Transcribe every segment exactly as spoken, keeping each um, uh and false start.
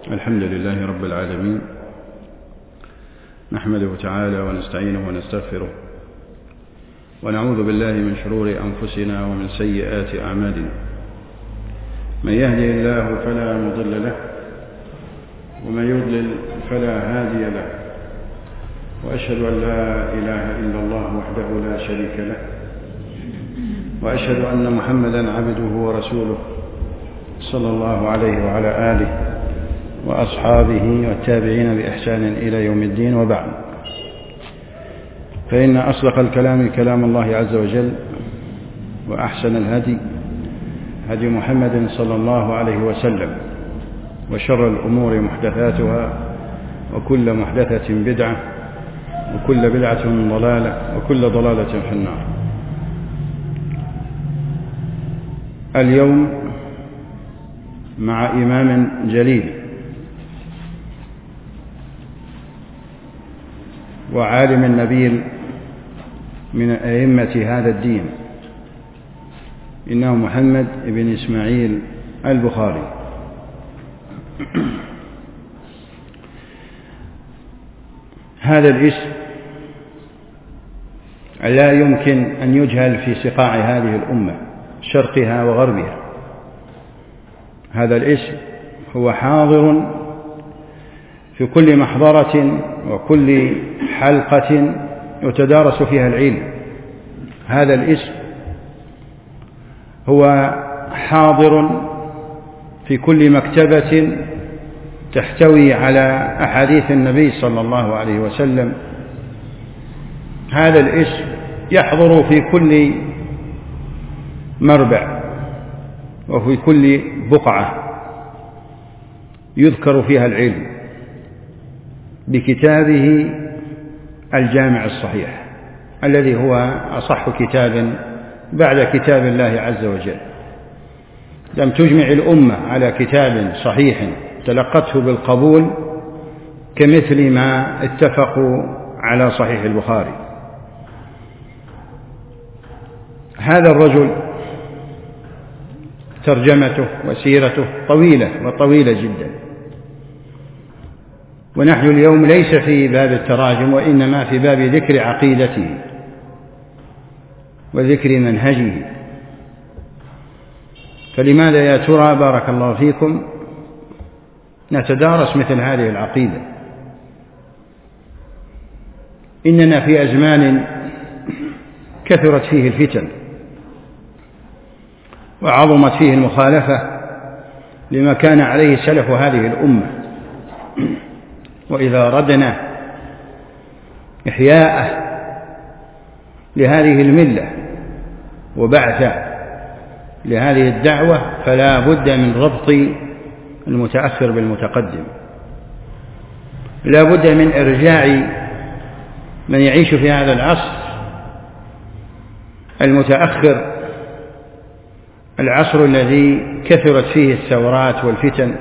الحمد لله رب العالمين، نحمده تعالى ونستعينه ونستغفره، ونعوذ بالله من شرور أنفسنا ومن سيئات أعمالنا. من يهدي الله فلا مضل له، ومن يضلل فلا هادي له، وأشهد أن لا إله إلا الله وحده لا شريك له، وأشهد أن محمدا عبده ورسوله صلى الله عليه وعلى آله وأصحابه والتابعين بإحسان إلى يوم الدين، وبعد، فإن أصدق الكلام كلام الله عز وجل، وأحسن الهدي هدي محمد صلى الله عليه وسلم، وشر الأمور محدثاتها، وكل محدثة بدعة، وكل بدعة ضلالة، وكل ضلالة في النار. اليوم مع إمام جليل وعالم نبيل من أئمة هذا الدين، إنه محمد بن إسماعيل البخاري. هذا الاسم لا يمكن أن يجهل في سقاع هذه الأمة شرقها وغربها. هذا الاسم هو حاضر في كل محضرة وكل حلقة يتدارس فيها العلم. هذا الاسم هو حاضر في كل مكتبة تحتوي على أحاديث النبي صلى الله عليه وسلم. هذا الاسم يحضر في كل مربع وفي كل بقعة يذكر فيها العلم بكتابه الجامع الصحيح، الذي هو أصح كتاب بعد كتاب الله عز وجل. لم تجمع الأمة على كتاب صحيح تلقته بالقبول كمثل ما اتفقوا على صحيح البخاري. هذا الرجل ترجمته وسيرته طويلة وطويلة جدا، ونحن اليوم ليس في باب التراجم، وإنما في باب ذكر عقيدته وذكر منهجه. فلماذا يا ترى بارك الله فيكم نتدارس مثل هذه العقيدة؟ إننا في أزمان كثرت فيه الفتن وعظمت فيه المخالفة لما كان عليه سلف هذه الأمة، وإذا ردنا إحياءه لهذه الملة وبعث لهذه الدعوة فلا بد من ربط المتأخر بالمتقدم، لا بد من إرجاع من يعيش في هذا العصر المتأخر، العصر الذي كثرت فيه الثورات والفتن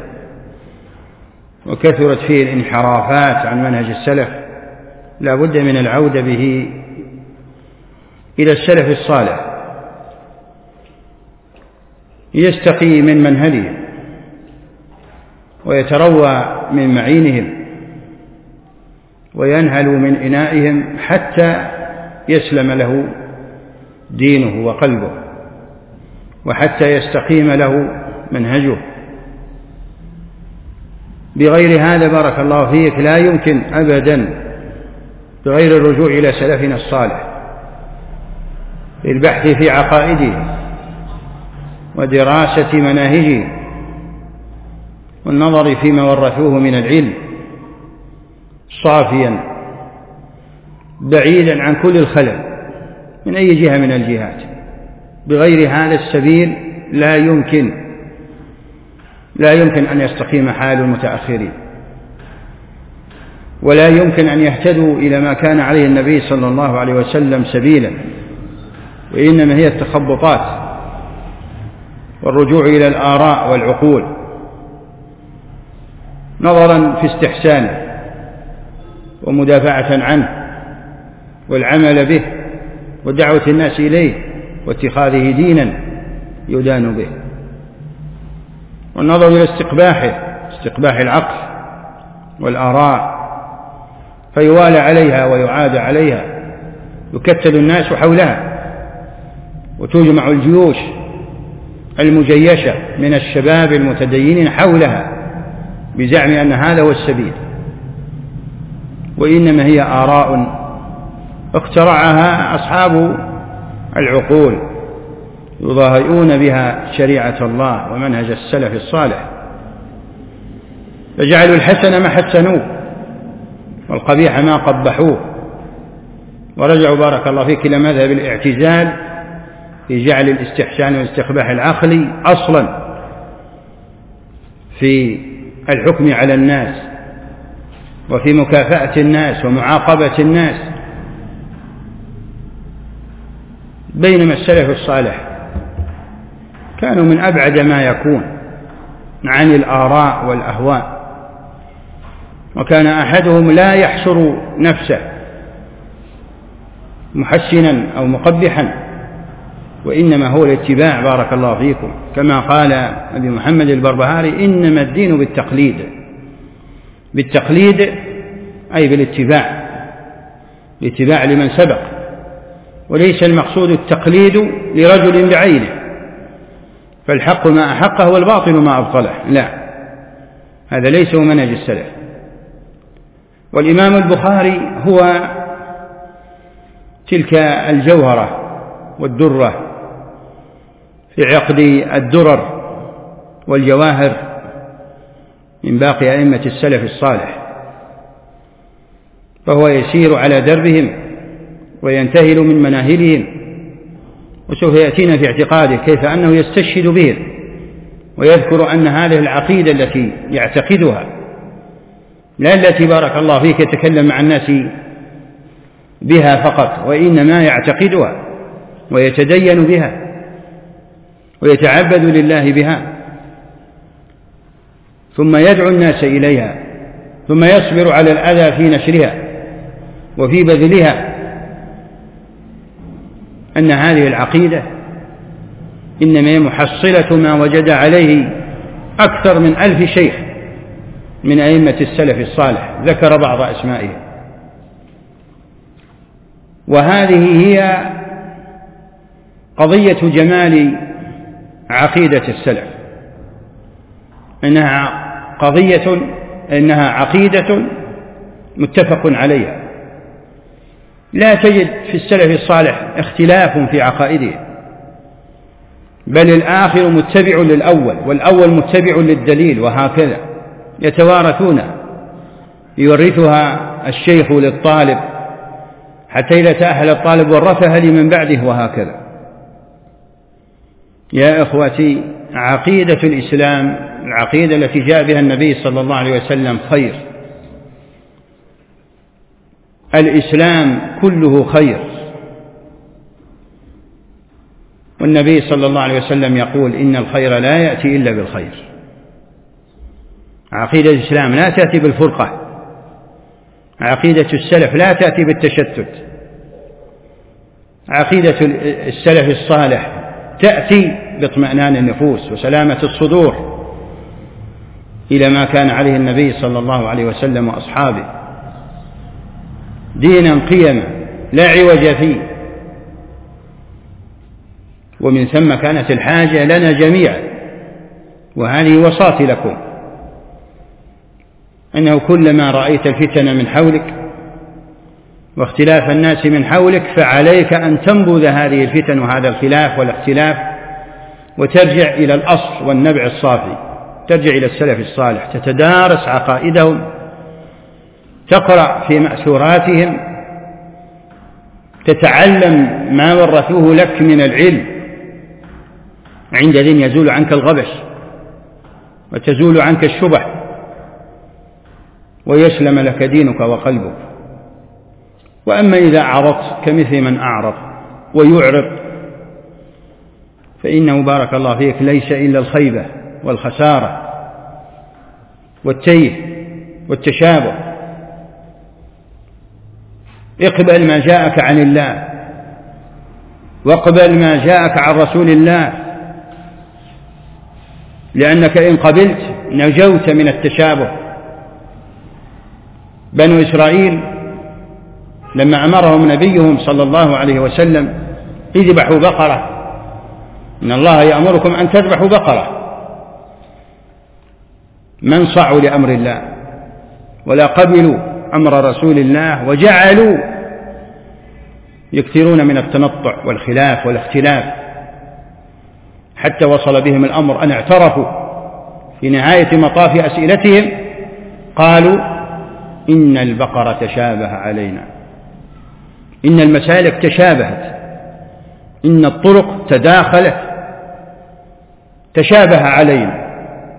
وكثرت فيه الانحرافات عن منهج السلف. لا بد من العودة به إلى السلف الصالح يستقي من منهلهم ويتروى من معينهم وينهل من إنائهم حتى يسلم له دينه وقلبه، وحتى يستقيم له منهجه. بغير هذا بارك الله فيك لا يمكن أبدا، بغير الرجوع إلى سلفنا الصالح للبحث في عقائده ودراسة مناهجه والنظر فيما ورثوه من العلم صافيا بعيدا عن كل الخلل من أي جهة من الجهات. بغير هذا السبيل لا يمكن لا يمكن أن يستقيم حال المتأخرين، ولا يمكن أن يهتدوا إلى ما كان عليه النبي صلى الله عليه وسلم سبيلا، وإنما هي التخبطات والرجوع إلى الآراء والعقول نظرا في استحسانه ومدافعة عنه والعمل به ودعوة الناس إليه واتخاذه دينا يدان به. والنظر إلى استقباحه استقباح العقل والآراء، فيوالى عليها ويعاد عليها، يكتل الناس حولها، وتجمع الجيوش المجيشة من الشباب المتدينين حولها بزعم أن هذا هو السبيل، وإنما هي آراء اخترعها أصحاب العقول يضاهئون بها شريعة الله ومنهج السلف الصالح، فجعلوا الحسن ما حسنوه والقبيح ما قبحوه، ورجعوا بارك الله فيك إلى مذهب الاعتزال في جعل الاستحسان والاستقباح العقلي أصلا في الحكم على الناس وفي مكافأة الناس ومعاقبة الناس، بينما السلف الصالح كانوا من أبعد ما يكون عن الآراء والأهواء، وكان أحدهم لا يحصر نفسه محسنا أو مقبحا، وإنما هو الاتباع بارك الله فيكم، كما قال أبي محمد البربهاري: إنما الدين بالتقليد. بالتقليد أي بالاتباع، الاتباع لمن سبق، وليس المقصود التقليد لرجل بعينه، فالحق ما أحقه والباطل ما أبطله، لا، هذا ليس هو منهج السلف. والإمام البخاري هو تلك الجوهرة والدرة في عقد الدرر والجواهر من باقي أئمة السلف الصالح، فهو يسير على دربهم وينتهل من مناهلهم، وسوف يأتينا في اعتقاده كيف أنه يستشهد بهم ويذكر أن هذه العقيدة التي يعتقدها لا التي بارك الله فيك يتكلم مع الناس بها فقط، وإنما يعتقدها ويتدين بها ويتعبد لله بها، ثم يدعو الناس إليها، ثم يصبر على الأذى في نشرها وفي بذلها، أن هذه العقيدة إنما هي محصلة ما وجد عليه أكثر من ألف شيخ من أئمة السلف الصالح، ذكر بعض أسمائهم. وهذه هي قضية جمال عقيدة السلف، إنها قضية إنها عقيدة متفق عليها، لا تجد في السلف الصالح اختلاف في عقائده، بل الآخر متبع للأول والأول متبع للدليل، وهكذا يتوارثون، يورثها الشيخ للطالب حتى إذا تأهل الطالب ورثها لمن بعده، وهكذا. يا إخوتي، عقيدة الإسلام العقيدة التي جاء بها النبي صلى الله عليه وسلم خير، الإسلام كله خير، والنبي صلى الله عليه وسلم يقول: إن الخير لا يأتي إلا بالخير. عقيدة الإسلام لا تأتي بالفرقة، عقيدة السلف لا تأتي بالتشتت، عقيدة السلف الصالح تأتي باطمئنان النفوس وسلامة الصدور إلى ما كان عليه النبي صلى الله عليه وسلم وأصحابه، دينا قيما لا عوج فيه. ومن ثم كانت الحاجة لنا جميعا، وهذه وصاتي لكم، أنه كلما رأيت الفتن من حولك واختلاف الناس من حولك فعليك أن تنبذ هذه الفتن وهذا الخلاف والاختلاف وترجع إلى الأصل والنبع الصافي، ترجع إلى السلف الصالح، تتدارس عقائدهم، تقرأ في مأثوراتهم، تتعلم ما ورثوه لك من العلم، عندئذ يزول عنك الغبش وتزول عنك الشبه ويسلم لك دينك وقلبك. وأما إذا أعرضت كمثل من أعرض ويعرض فإنه بارك الله فيك ليس إلا الخيبة والخسارة والتيه والتشابه. اقبل ما جاءك عن الله، واقبل ما جاءك عن رسول الله، لأنك إن قبلت نجوت من التشابه. بنو إسرائيل لما أمرهم نبيهم صلى الله عليه وسلم اذبحوا بقرة، إن الله يأمركم أن تذبحوا بقرة، من صعوا لأمر الله ولا قبلوا أمر رسول الله، وجعلوا يكثرون من التنطع والخلاف والاختلاف، حتى وصل بهم الأمر أن اعترفوا في نهاية مطاف أسئلتهم، قالوا إن البقرة تشابه علينا، إن المسالك تشابهت، إن الطرق تداخلت، تشابه علينا.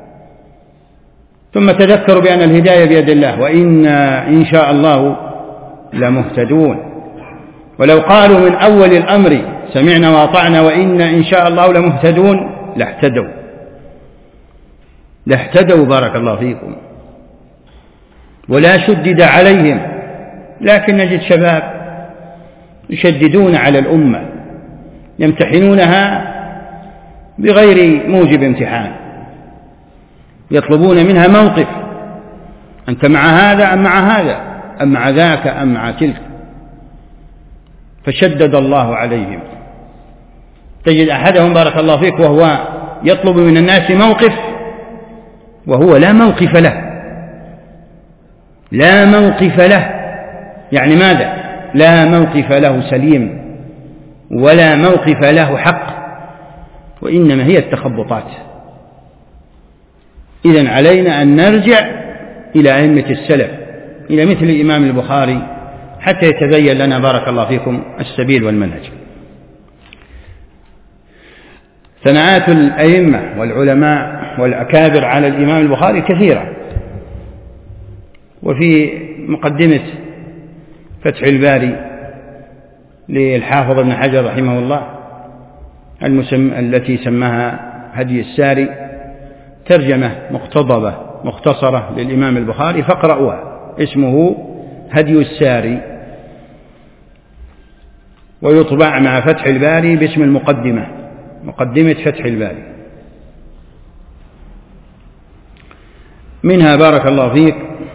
ثم تذكروا بأن الهداية بيد الله، وإنا إن شاء الله لمهتدون. ولو قالوا من أول الأمر سمعنا وأطعنا وإنا إن شاء الله لمهتدون لاهتدوا لاهتدوا بارك الله فيكم، ولا شدد عليهم. لكن نجد شباب يشددون على الأمة، يمتحنونها بغير موجب امتحان، يطلبون منها موقف، أنت مع هذا أم مع هذا أم مع ذاك أم مع تلك، فشدد الله عليهم. تجد أحدهم بارك الله فيك وهو يطلب من الناس موقف وهو لا موقف له، لا موقف له، يعني ماذا؟ لا موقف له سليم ولا موقف له حق، وإنما هي التخبطات. إذن علينا أن نرجع إلى أئمة السلف، إلى مثل الإمام البخاري، حتى يتبين لنا بارك الله فيكم السبيل والمنهج. ثناءات الأئمة والعلماء والأكابر على الإمام البخاري كثيرة، وفي مقدمة فتح الباري للحافظ ابن حجر رحمه الله المسم... التي سماها هدي الساري ترجمة مقتضبة مختصرة للإمام البخاري، فاقرأوها، اسمه هدي الساري، ويطبع مع فتح الباري باسم المقدمة، مقدمة فتح الباري. منها بارك الله فيك،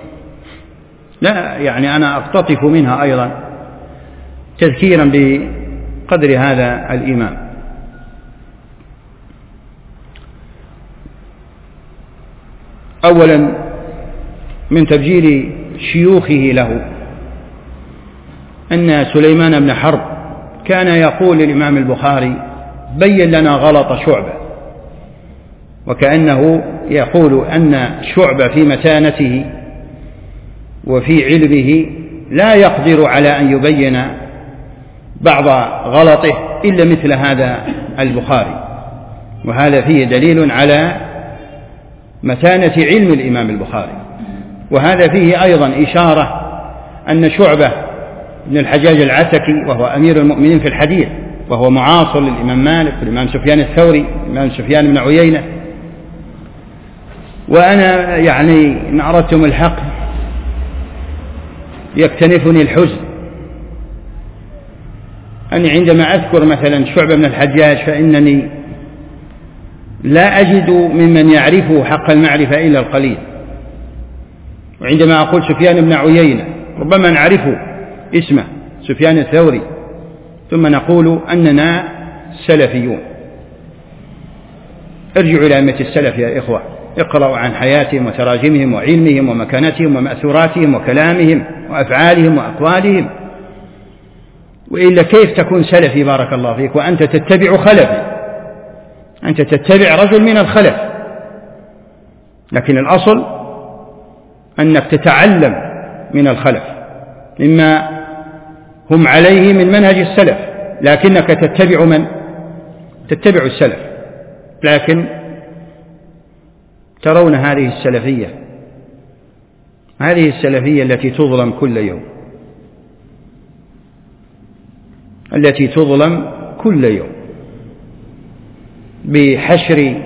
لا يعني أنا أقتطف منها أيضا تذكيرا بقدر هذا الإمام. أولا من تبجيل شيوخه له أن سليمان بن حرب كان يقول للإمام البخاري بين لنا غلط شعبة، وكأنه يقول أن شعبة في متانته وفي علمه لا يقدر على أن يبين بعض غلطه إلا مثل هذا البخاري، وهذا فيه دليل على متانة علم الإمام البخاري. وهذا فيه أيضا إشارة أن شعبة بن الحجاج العتكي وهو أمير المؤمنين في الحديث، وهو معاصر للإمام مالك والإمام سفيان الثوري الإمام سفيان بن عيينة. وأنا يعني إن أردتم الحق يكتنفني الحزن أني عندما أذكر مثلا شعبة بن الحجاج فإنني لا أجد ممن يعرفه حق المعرفة إلا القليل، وعندما أقول سفيان بن عيينة ربما نعرفه اسمه سفيان الثوري، ثم نقول أننا سلفيون. ارجعوا إلى أئمة السلف يا إخوة، اقرأوا عن حياتهم وتراجمهم وعلمهم ومكانتهم ومأثوراتهم وكلامهم وأفعالهم وأقوالهم، وإلا كيف تكون سلفي بارك الله فيك وأنت تتبع خلفي؟ أنت تتبع رجل من الخلف، لكن الأصل أنك تتعلم من الخلف مما هم عليه من منهج السلف، لكنك تتبع من؟ تتبع السلف. لكن ترون هذه السلفية، هذه السلفية التي تظلم كل يوم، التي تظلم كل يوم بحشر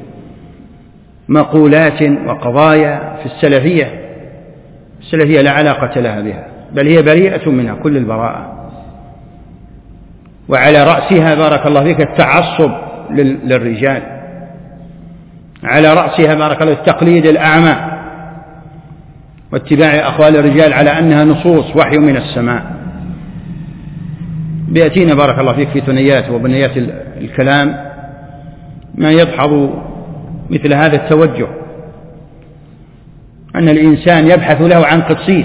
مقولات وقضايا في السلفية. السلفية لا علاقة لها بها، بل هي بريئة منها كل البراءة، وعلى رأسها بارك الله فيك التعصب للرجال، على رأسها بارك الله التقليد الأعمى واتباع أقوال الرجال على أنها نصوص وحي من السماء. بيأتينا بارك الله فيك في ثنيات وبنيات الكلام ما يدحض مثل هذا التوجه، أن الإنسان يبحث له عن قدسيس،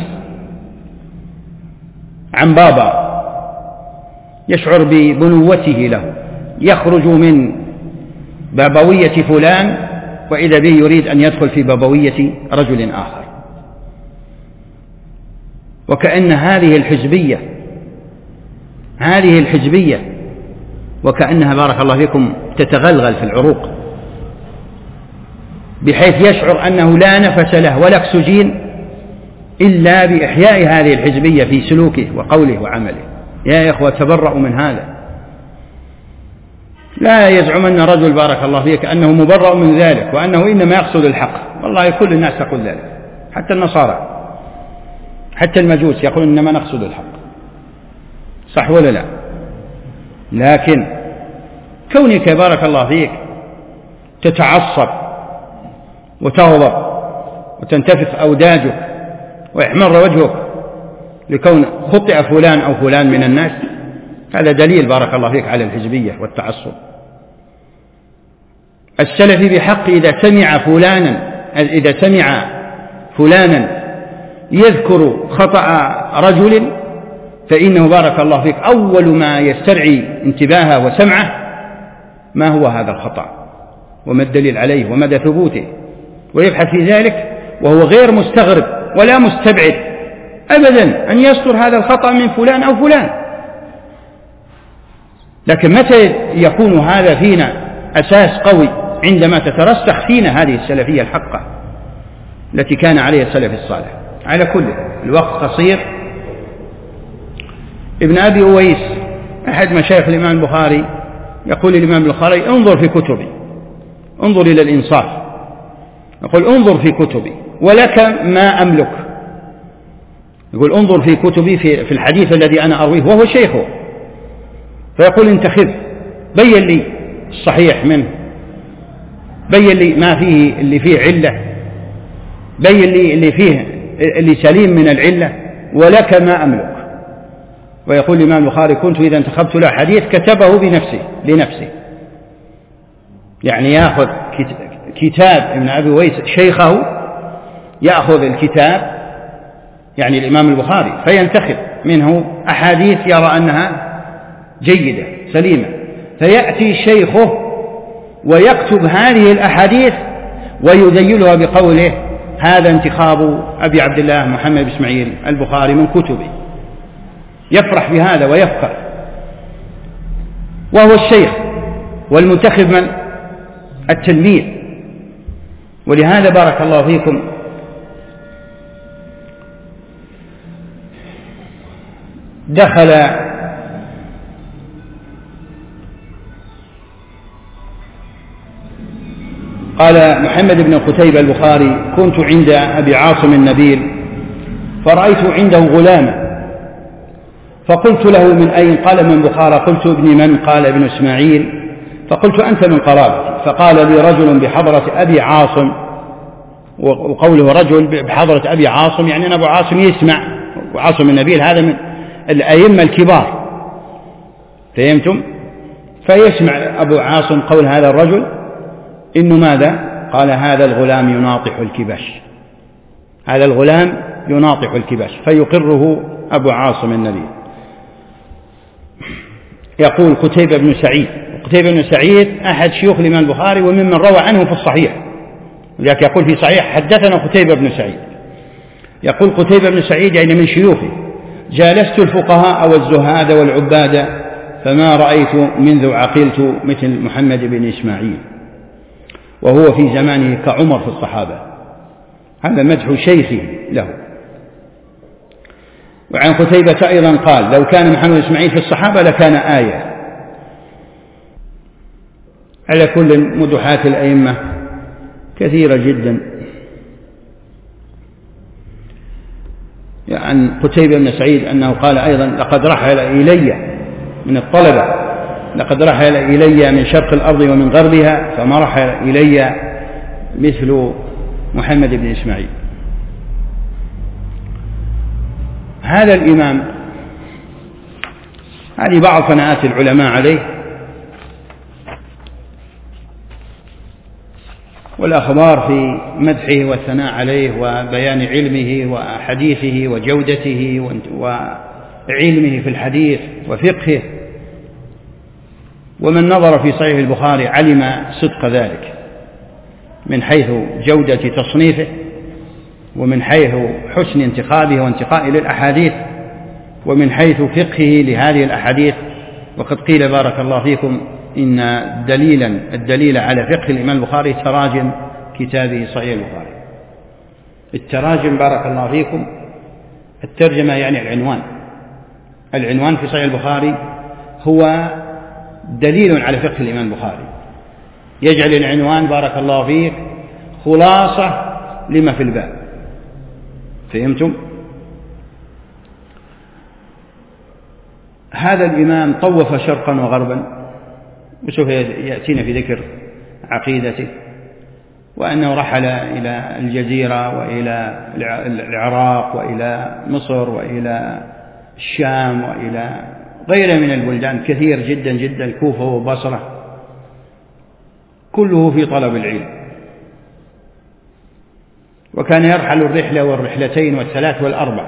عن بابا يشعر ببنوته له، يخرج من بابوية فلان وإذا به يريد أن يدخل في بابوية رجل آخر. وكأن هذه الحزبية هذه الحزبية وكأنها بارك الله فيكم تتغلغل في العروق، بحيث يشعر أنه لا نفس له ولا أكسجين إلا بإحياء هذه الحزبية في سلوكه وقوله وعمله. يا إخوة تبرأوا من هذا، لا يزعمن رجل بارك الله فيك أنه مبرأ من ذلك وأنه إنما يقصد الحق. والله كل الناس تقول ذلك، حتى النصارى حتى المجوس يقول إنما نقصد الحق، صح ولا لا؟ لكن كونك بارك الله فيك تتعصب وتغضب وتنتفخ أوداجك ويحمر وجهك لكون خطئ فلان أو فلان من الناس، هذا دليل بارك الله فيك على الحزبية والتعصب. السلفي بحق إذا سمع فلانا إذا سمع فلانا يذكر خطأ رجل فإنه بارك الله فيك أول ما يسترعي انتباهه وسمعه ما هو هذا الخطأ وما الدليل عليه ومدى ثبوته، ويبحث في ذلك وهو غير مستغرب ولا مستبعد أبدا أن يصدر هذا الخطأ من فلان أو فلان. لكن متى يكون هذا فينا أساس قوي؟ عندما تترسخ فينا هذه السلفية الحقة التي كان عليها السلف الصالح. على كل الوقت قصير. ابن أبي أويس أحد مشايخ الإمام البخاري يقول الإمام البخاري انظر في كتبي، انظر إلى الإنصاف، يقول انظر في كتبي ولك ما أملك، يقول انظر في كتبي في, في الحديث الذي أنا أرويه وهو شيخه، فيقول انتخذ بين لي الصحيح منه، بين لي ما فيه اللي فيه علة، بين لي اللي فيه اللي سليم من العلة ولك ما أملك. ويقول الإمام البخاري كنت إذا انتخبت له حديث كتبه بنفسه لنفسه، يعني يأخذ كتاب ابن أبي أويس شيخه، يأخذ الكتاب يعني الإمام البخاري فينتخب منه أحاديث يرى أنها جيدة سليمة، فيأتي شيخه ويكتب هذه الأحاديث ويذيلها بقوله هذا انتخاب أبي عبد الله محمد بن إسماعيل البخاري من كتبه، يفرح بهذا ويفخر، وهو الشيخ والمنتخب من التلميذ. ولهذا بارك الله فيكم دخل قال محمد بن قتيبة البخاري كنت عند أبي عاصم النبيل فرأيت عنده غلاما فقلت له من أين؟ قال من بخارى. قلت ابن من؟ قال ابن إسماعيل. فقلت أنت من قرابتي. فقال لي رجل بحضرة أبي عاصم، وقوله رجل بحضرة أبي عاصم يعني أن أبو عاصم يسمع، وعاصم النبيل هذا من الأئمة الكبار، فهمتم؟ فيسمع أبو عاصم قول هذا الرجل إنه ماذا؟ قال هذا الغلام يناطح الكباش، هذا الغلام يناطح الكباش، فيقره أبو عاصم النبيل. يقول قتيبة بن سعيد، قتيبة بن سعيد أحد شيوخ الإمام البخاري وممن روى عنه في الصحيح، ولذلك يقول في صحيح حدثنا قتيبة بن سعيد. يقول قتيبة بن سعيد يعني من شيوخه جالست الفقهاء والزهاد والعباد فما رأيت منذ عقلت مثل محمد بن إسماعيل، وهو في زمانه كعمر في الصحابة. هذا مدح شيخه له. وعن قتيبة أيضا قال لو كان محمد بن إسماعيل في الصحابة لكان آية. على كل مدحات الأئمة كثيرة جدا. عن قتيبة بن سعيد أنه قال أيضا لقد رحل إلي من الطلبة، لقد رحل إلي من شرق الأرض ومن غربها فما رحل إلي مثل محمد بن إسماعيل. هذا الإمام، هذه بعض ثناءات العلماء عليه، والأخبار في مدحه والثناء عليه وبيان علمه وحديثه وجودته وعلمه في الحديث وفقهه. ومن نظر في صحيح البخاري علم صدق ذلك من حيث جودة تصنيفه، ومن حيث حسن انتخابه وانتقائه للأحاديث، ومن حيث فقهه لهذه الأحاديث. وقد قيل بارك الله فيكم إن دليلا الدليل على فقه الإمام البخاري تراجم كتابه صحيح البخاري. التراجم بارك الله فيكم، الترجمة يعني العنوان، العنوان في صحيح البخاري هو دليل على فقه الإمام البخاري، يجعل العنوان بارك الله فيك خلاصة لما في الباب. فهمتم؟ هذا الإمام طوف شرقا وغربا، وسوف يأتينا في ذكر عقيدته، وأنه رحل إلى الجزيرة وإلى العراق وإلى مصر وإلى الشام وإلى غيره من البلدان كثير جدا جدا، الكوفة وبصرة، كله في طلب العلم. وكان يرحل الرحلة والرحلتين والثلاث والأربع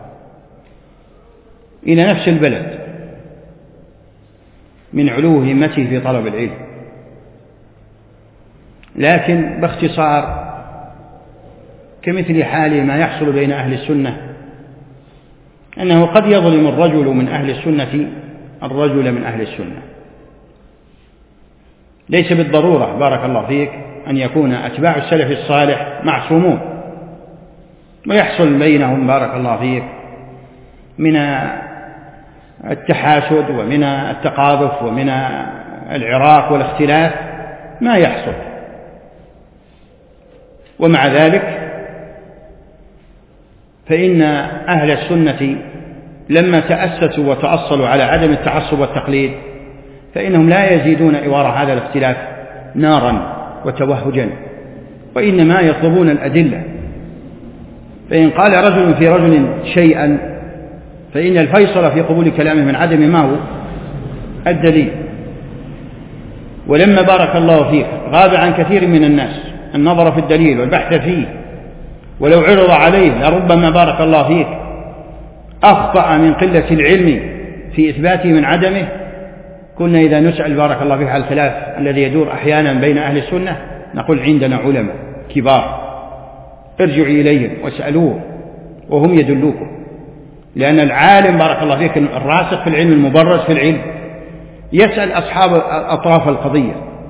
إلى نفس البلد من علو همته في طلب العلم. لكن باختصار كمثل حال ما يحصل بين أهل السنة، أنه قد يظلم الرجل من أهل السنة الرجل من أهل السنة. ليس بالضرورة بارك الله فيك أن يكون أتباع السلف الصالح معصومون، ويحصل بينهم بارك الله فيك من التحاسد ومن التقاذف ومن العراق والاختلاف ما يحصل. ومع ذلك فإن أهل السنة لما تأسسوا وتأصلوا على عدم التعصب والتقليد، فإنهم لا يزيدون إوار هذا الاختلاف نارا وتوهجا، وإنما يطلبون الأدلة. فإن قال رجل في رجل شيئا فإن الفيصل في قبول كلامه من عدم ما هو الدليل. ولما بارك الله فيك غاب عن كثير من الناس النظر في الدليل والبحث فيه، ولو عرض عليه لربما بارك الله فيك أخطأ من قلة العلم في إثباته من عدمه. كنا إذا نسأل بارك الله فيه على الخلاف الذي يدور أحيانا بين أهل السنة نقول عندنا علماء كبار ارجعوا إليهم واسألوه وهم يدلوكم، لأن العالم بارك الله فيك الراسخ في العلم المبرز في العلم يسأل أصحاب أطراف القضية،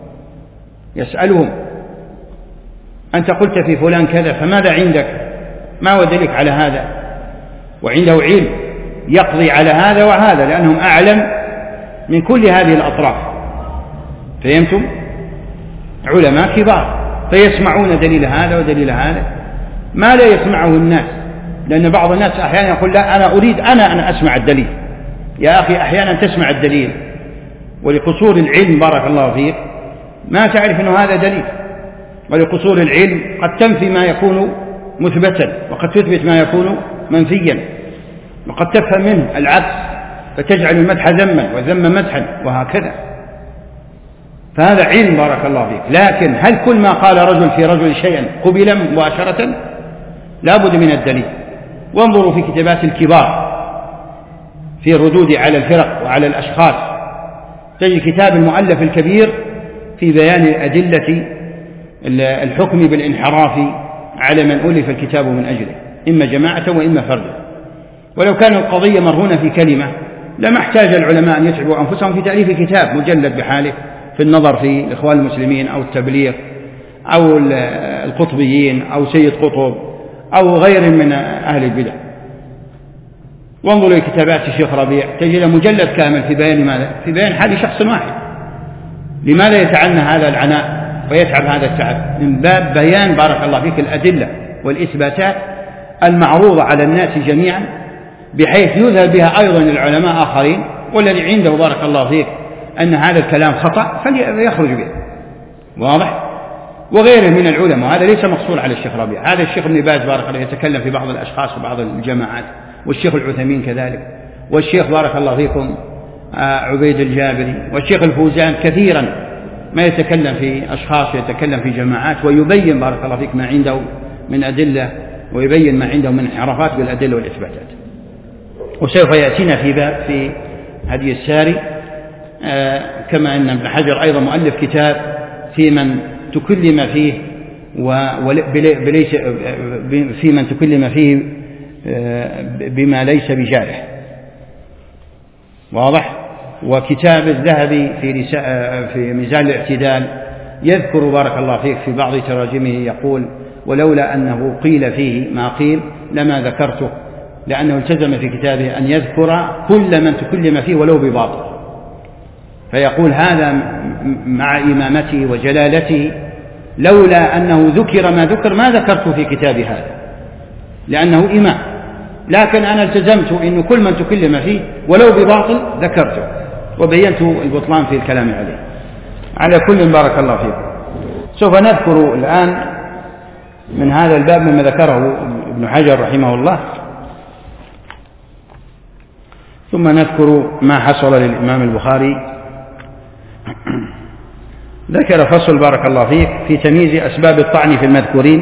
يسألهم أنت قلت في فلان كذا فماذا عندك، ما هو دليلك على هذا؟ وعنده علم يقضي على هذا وهذا، لأنهم أعلم من كل هذه الأطراف. فهمتم؟ علماء كبار فيسمعون دليل هذا ودليل هذا ما لا يسمعه الناس، لأن بعض الناس أحيانا يقول لا أنا أريد أنا أن أسمع الدليل. يا أخي أحيانا تسمع الدليل ولقصور العلم بارك الله فيك ما تعرف أنه هذا دليل، ولقصور العلم قد تنفي ما يكون مثبتا وقد تثبت ما يكون منفيا، وقد تفهم منه العكس فتجعل المدح ذما والذم مدحا وهكذا. فهذا علم بارك الله فيك. لكن هل كل ما قال رجل في رجل شيئا قبل مباشرة؟ لا بد من الدليل. وانظروا في كتابات الكبار في الردود على الفرق وعلى الأشخاص، تجد كتاب المؤلف الكبير في بيان أدلة الحكم بالانحراف على من ألف الكتاب من أجله، إما جماعة وإما فردا. ولو كان القضية مرهونة في كلمة لما احتاج العلماء أن يتعبوا أنفسهم في تأليف كتاب مجلد بحاله في النظر في الإخوان المسلمين أو التبليغ أو القطبيين أو سيد قطب أو غير من أهل البدع. وانظروا لكتابات الشيخ ربيع تجد مجلد كامل في بيان ماذا؟ في بيان حال شخص واحد. لماذا يتعنى هذا العناء ويتعب هذا التعب؟ من باب بيان بارك الله فيك الأدلة والإثباتات المعروضة على الناس جميعا، بحيث يذهب بها أيضا العلماء آخرين، والذي عنده بارك الله فيك أن هذا الكلام خطأ فليخرج به. واضح؟ وغيره من العلماء. هذا ليس مقصور على الشيخ ربيع، هذا الشيخ ابن باز بارك الله يتكلم في بعض الأشخاص وبعض الجماعات، والشيخ العثيمين كذلك، والشيخ بارك الله فيكم عبيد الجابري، والشيخ الفوزان كثيرا ما يتكلم في أشخاص، يتكلم في جماعات، ويبين بارك الله فيك ما عنده من أدلة، ويبين ما عنده من انحرافات بالأدلة والإثباتات. وسوف يأتينا في باب في هدي الساري آه كما أن ابن حجر أيضا مؤلف كتاب في من تكلم فيه وليس في من تكلم فيه آه بما ليس بجارح، واضح. وكتاب الذهبي في في ميزان الاعتدال يذكر بارك الله فيك في بعض تراجمه يقول: ولولا أنه قيل فيه ما قيل لما ذكرته، لأنه التزم في كتابه أن يذكر كل من تكلم فيه ولو بباطل، فيقول هذا مع إمامته وجلالته لولا أنه ذكر ما ذكر ما ذكرته في كتابي هذا، لأنه إمام، لكن أنا التزمت أن كل من تكلم فيه ولو بباطل ذكرته، وبينت البطلان في الكلام عليه. على كل بارك الله فيكم. سوف نذكر الآن من هذا الباب مما ذكره ابن حجر رحمه الله، ثم نذكر ما حصل للإمام البخاري. ذكر فصل بارك الله فيك في تمييز أسباب الطعن في المذكورين.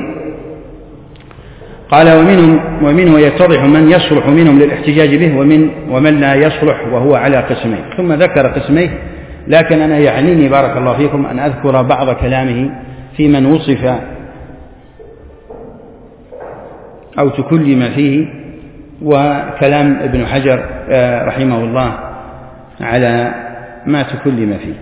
قال: ومنهم ومنه يتضح من يصلح منهم للاحتجاج به ومن ومن لا يصلح، وهو على قسمين. ثم ذكر قسمين، لكن أنا يعنيني بارك الله فيكم أن أذكر بعض كلامه في من وصف أو تكلم فيه، وكلام ابن حجر رحمه الله على ما تكلم فيه.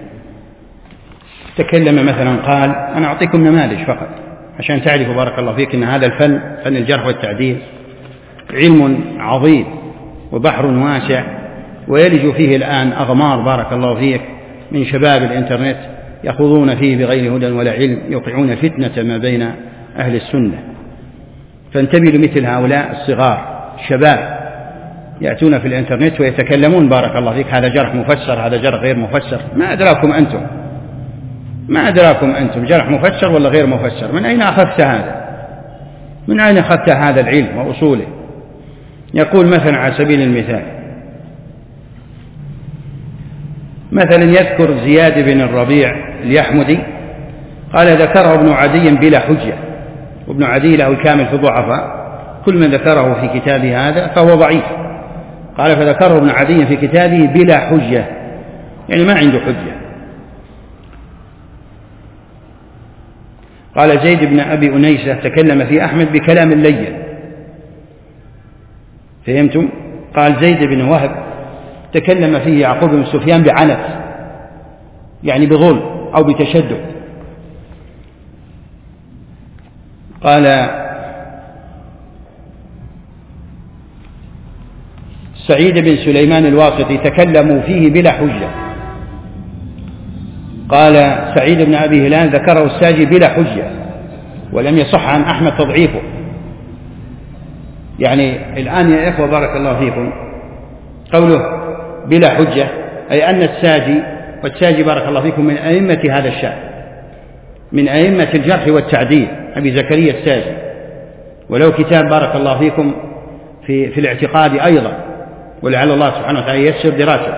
تكلم مثلا قال، أنا أعطيكم نماذج فقط عشان تعرفوا بارك الله فيك أن هذا الفن، فن الجرح والتعديل، علم عظيم وبحر واسع، ويلج فيه الآن أغمار بارك الله فيك من شباب الإنترنت يخوضون فيه بغير هدى ولا علم، يوقعون فتنة ما بين أهل السنة. فانتبهوا لمثل هؤلاء الصغار الشباب يأتون في الإنترنت ويتكلمون بارك الله فيك هذا جرح مفسر، هذا جرح غير مفسر. ما أدراكم أنتم ما أدراكم أنتم جرح مفسر ولا غير مفسر؟ من أين أخذت هذا؟ من أين أخذت هذا العلم وأصوله؟ يقول مثلا على سبيل المثال، مثلا يذكر زياد بن الربيع اليحمدي قال: ذكره ابن عدي بلا حجة، وابن عدي له الكامل في الضعفاء، كل من ذكره في كتابه هذا فهو ضعيف. قال: فذكره ابن عدي في كتابه بلا حجة، يعني ما عنده حجة. قال: زيد بن أبي أنيسة تكلم في أحمد بكلام لين. فهمتم؟ قال: زيد بن وهب تكلم فيه يعقوب بن سفيان بعنف، يعني بظلم أو بتشدد. قال: سعيد بن سليمان الواسطي تكلموا فيه بلا حجة. قال سعيد بن أبي هلال ذكره الساجي بلا حجة، ولم يصح عن أحمد تضعيفه. يعني الآن يا إخوة بارك الله فيكم، قوله بلا حجة أي أن الساجي، والساجي بارك الله فيكم من أئمة هذا الشأن، من أئمة الجرح والتعديل، أبي زكريا الساجي، ولو كتاب بارك الله فيكم في, في الاعتقاد أيضا، ولعل الله سبحانه وتعالى ييسر دراسته.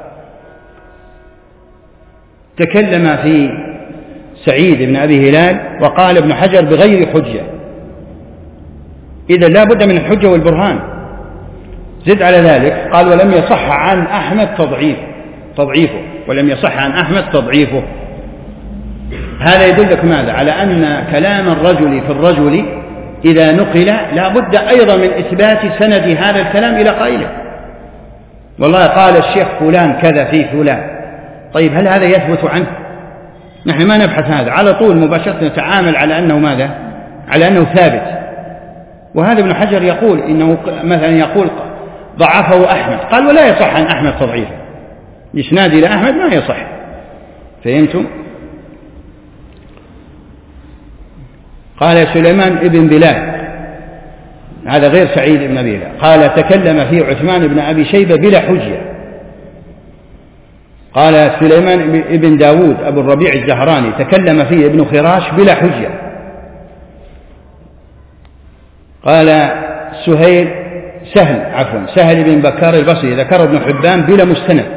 تكلم في سعيد بن أبي هلال وقال ابن حجر بغير حجة، إذا لا بد من الحجة والبرهان. زد على ذلك قال: ولم يصح عن أحمد تضعيف تضعيفه ولم يصح عن أحمد تضعيفه. هذا يدلك ماذا؟ على أن كلام الرجل في الرجل إذا نقل لا بد أيضا من إثبات سند هذا الكلام إلى قائله. والله قال الشيخ فلان كذا في فلان، طيب هل هذا يثبت عنه؟ نحن ما نبحث هذا، على طول مباشرة نتعامل على أنه ماذا؟ على أنه ثابت. وهذا ابن حجر يقول إنه مثلا يقول ضعفه أحمد، قال ولا يصح عن أحمد تضعيفه، إسناد إلى أحمد ما يصح. فهمتم؟ قال سليمان ابن بلال، هذا غير سعيد بن أبي هلال، قال تكلم فيه عثمان بن أبي شيبة بلا حجة. قال سليمان ابن داود أبو الربيع الزهراني تكلم فيه ابن خراش بلا حجة. قال سهيل سهل عفوا سهل بن بكار البصري ذكر ابن حبان بلا مستند.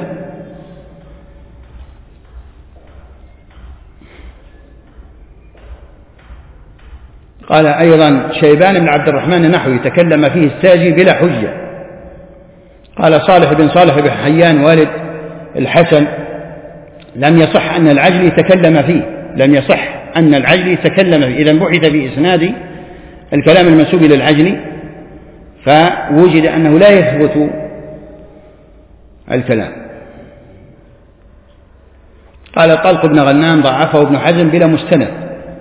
قال أيضا شيبان بن عبد الرحمن النحوي تكلم فيه الساجي بلا حجة. قال صالح بن صالح بن حيان والد الحسن لم يصح أن العجلي تكلم فيه لم يصح أن العجلي تكلم فيه. إذن بحث في إسناد الكلام المنسوب إلى العجلي فوجد أنه لا يثبت الكلام. قال طلق بن غنام ضعفه ابن حزم بلا مستند.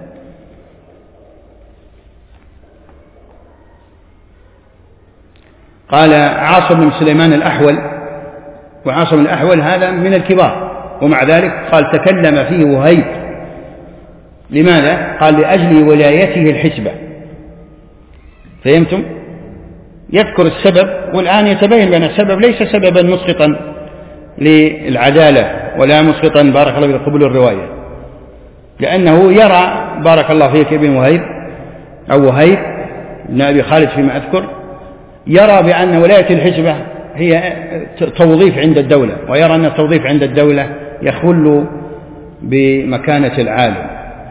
قال عاصم بن سليمان الأحول وعاصم الأحول هذا من الكبار ومع ذلك قال تكلم فيه وهيب. لماذا؟ قال لأجل ولايته الحسبة. فهمتم؟ يذكر السبب والآن يتبين بأن السبب ليس سببا مسقطا للعدالة ولا مسقطا بارك الله فيك قبول الرواية، لأنه يرى بارك الله فيك ابن وهيب أو وهيب بن أبي خالد فيما أذكر يرى بأن ولاية الحسبة هي توظيف عند الدولة، ويرى أن التوظيف عند الدولة يخل بمكانة العالم.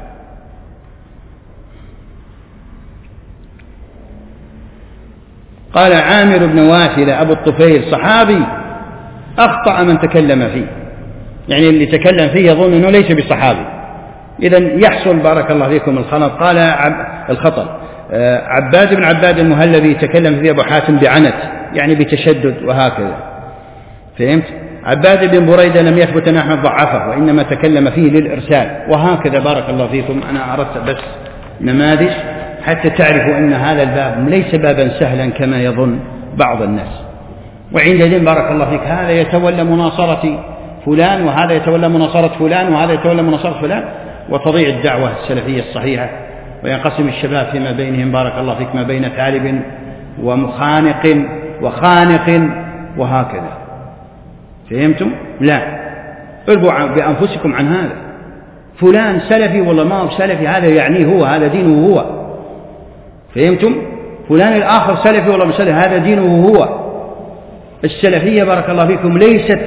قال عامر بن واثلة أبو الطفيل صحابي أخطأ من تكلم فيه، يعني اللي تكلم فيه يظن أنه ليس بصحابي، إذن يحصل بارك الله فيكم الخلط. قال الخطأ عباد بن عباد المهلبي تكلم فيه أبو حاتم بعنت يعني بتشدد وهكذا. فهمت؟ عباد بن بريدة لم يثبت أن أحمد ضعفه وإنما تكلم فيه للإرسال وهكذا بارك الله فيكم. أنا أردت بس نماذج حتى تعرفوا أن هذا الباب ليس بابا سهلا كما يظن بعض الناس. وعندئذ بارك الله فيك هذا يتولى مناصرة فلان وهذا يتولى مناصرة فلان وهذا يتولى مناصرة فلان، وتضيع الدعوة السلفية الصحيحة، وينقسم الشباب فيما بينهم بارك الله فيك ما بين ثالب ومخانق وخانق وهكذا. فهمتم؟ لا، ارجعوا بأنفسكم عن هذا. فلان سلفي والله ما هو سلفي، هذا يعنيه هو، هذا دينه هو. فهمتم؟ فلان الآخر سلفي والله سلفي، هذا دينه هو. السلفية بارك الله فيكم ليست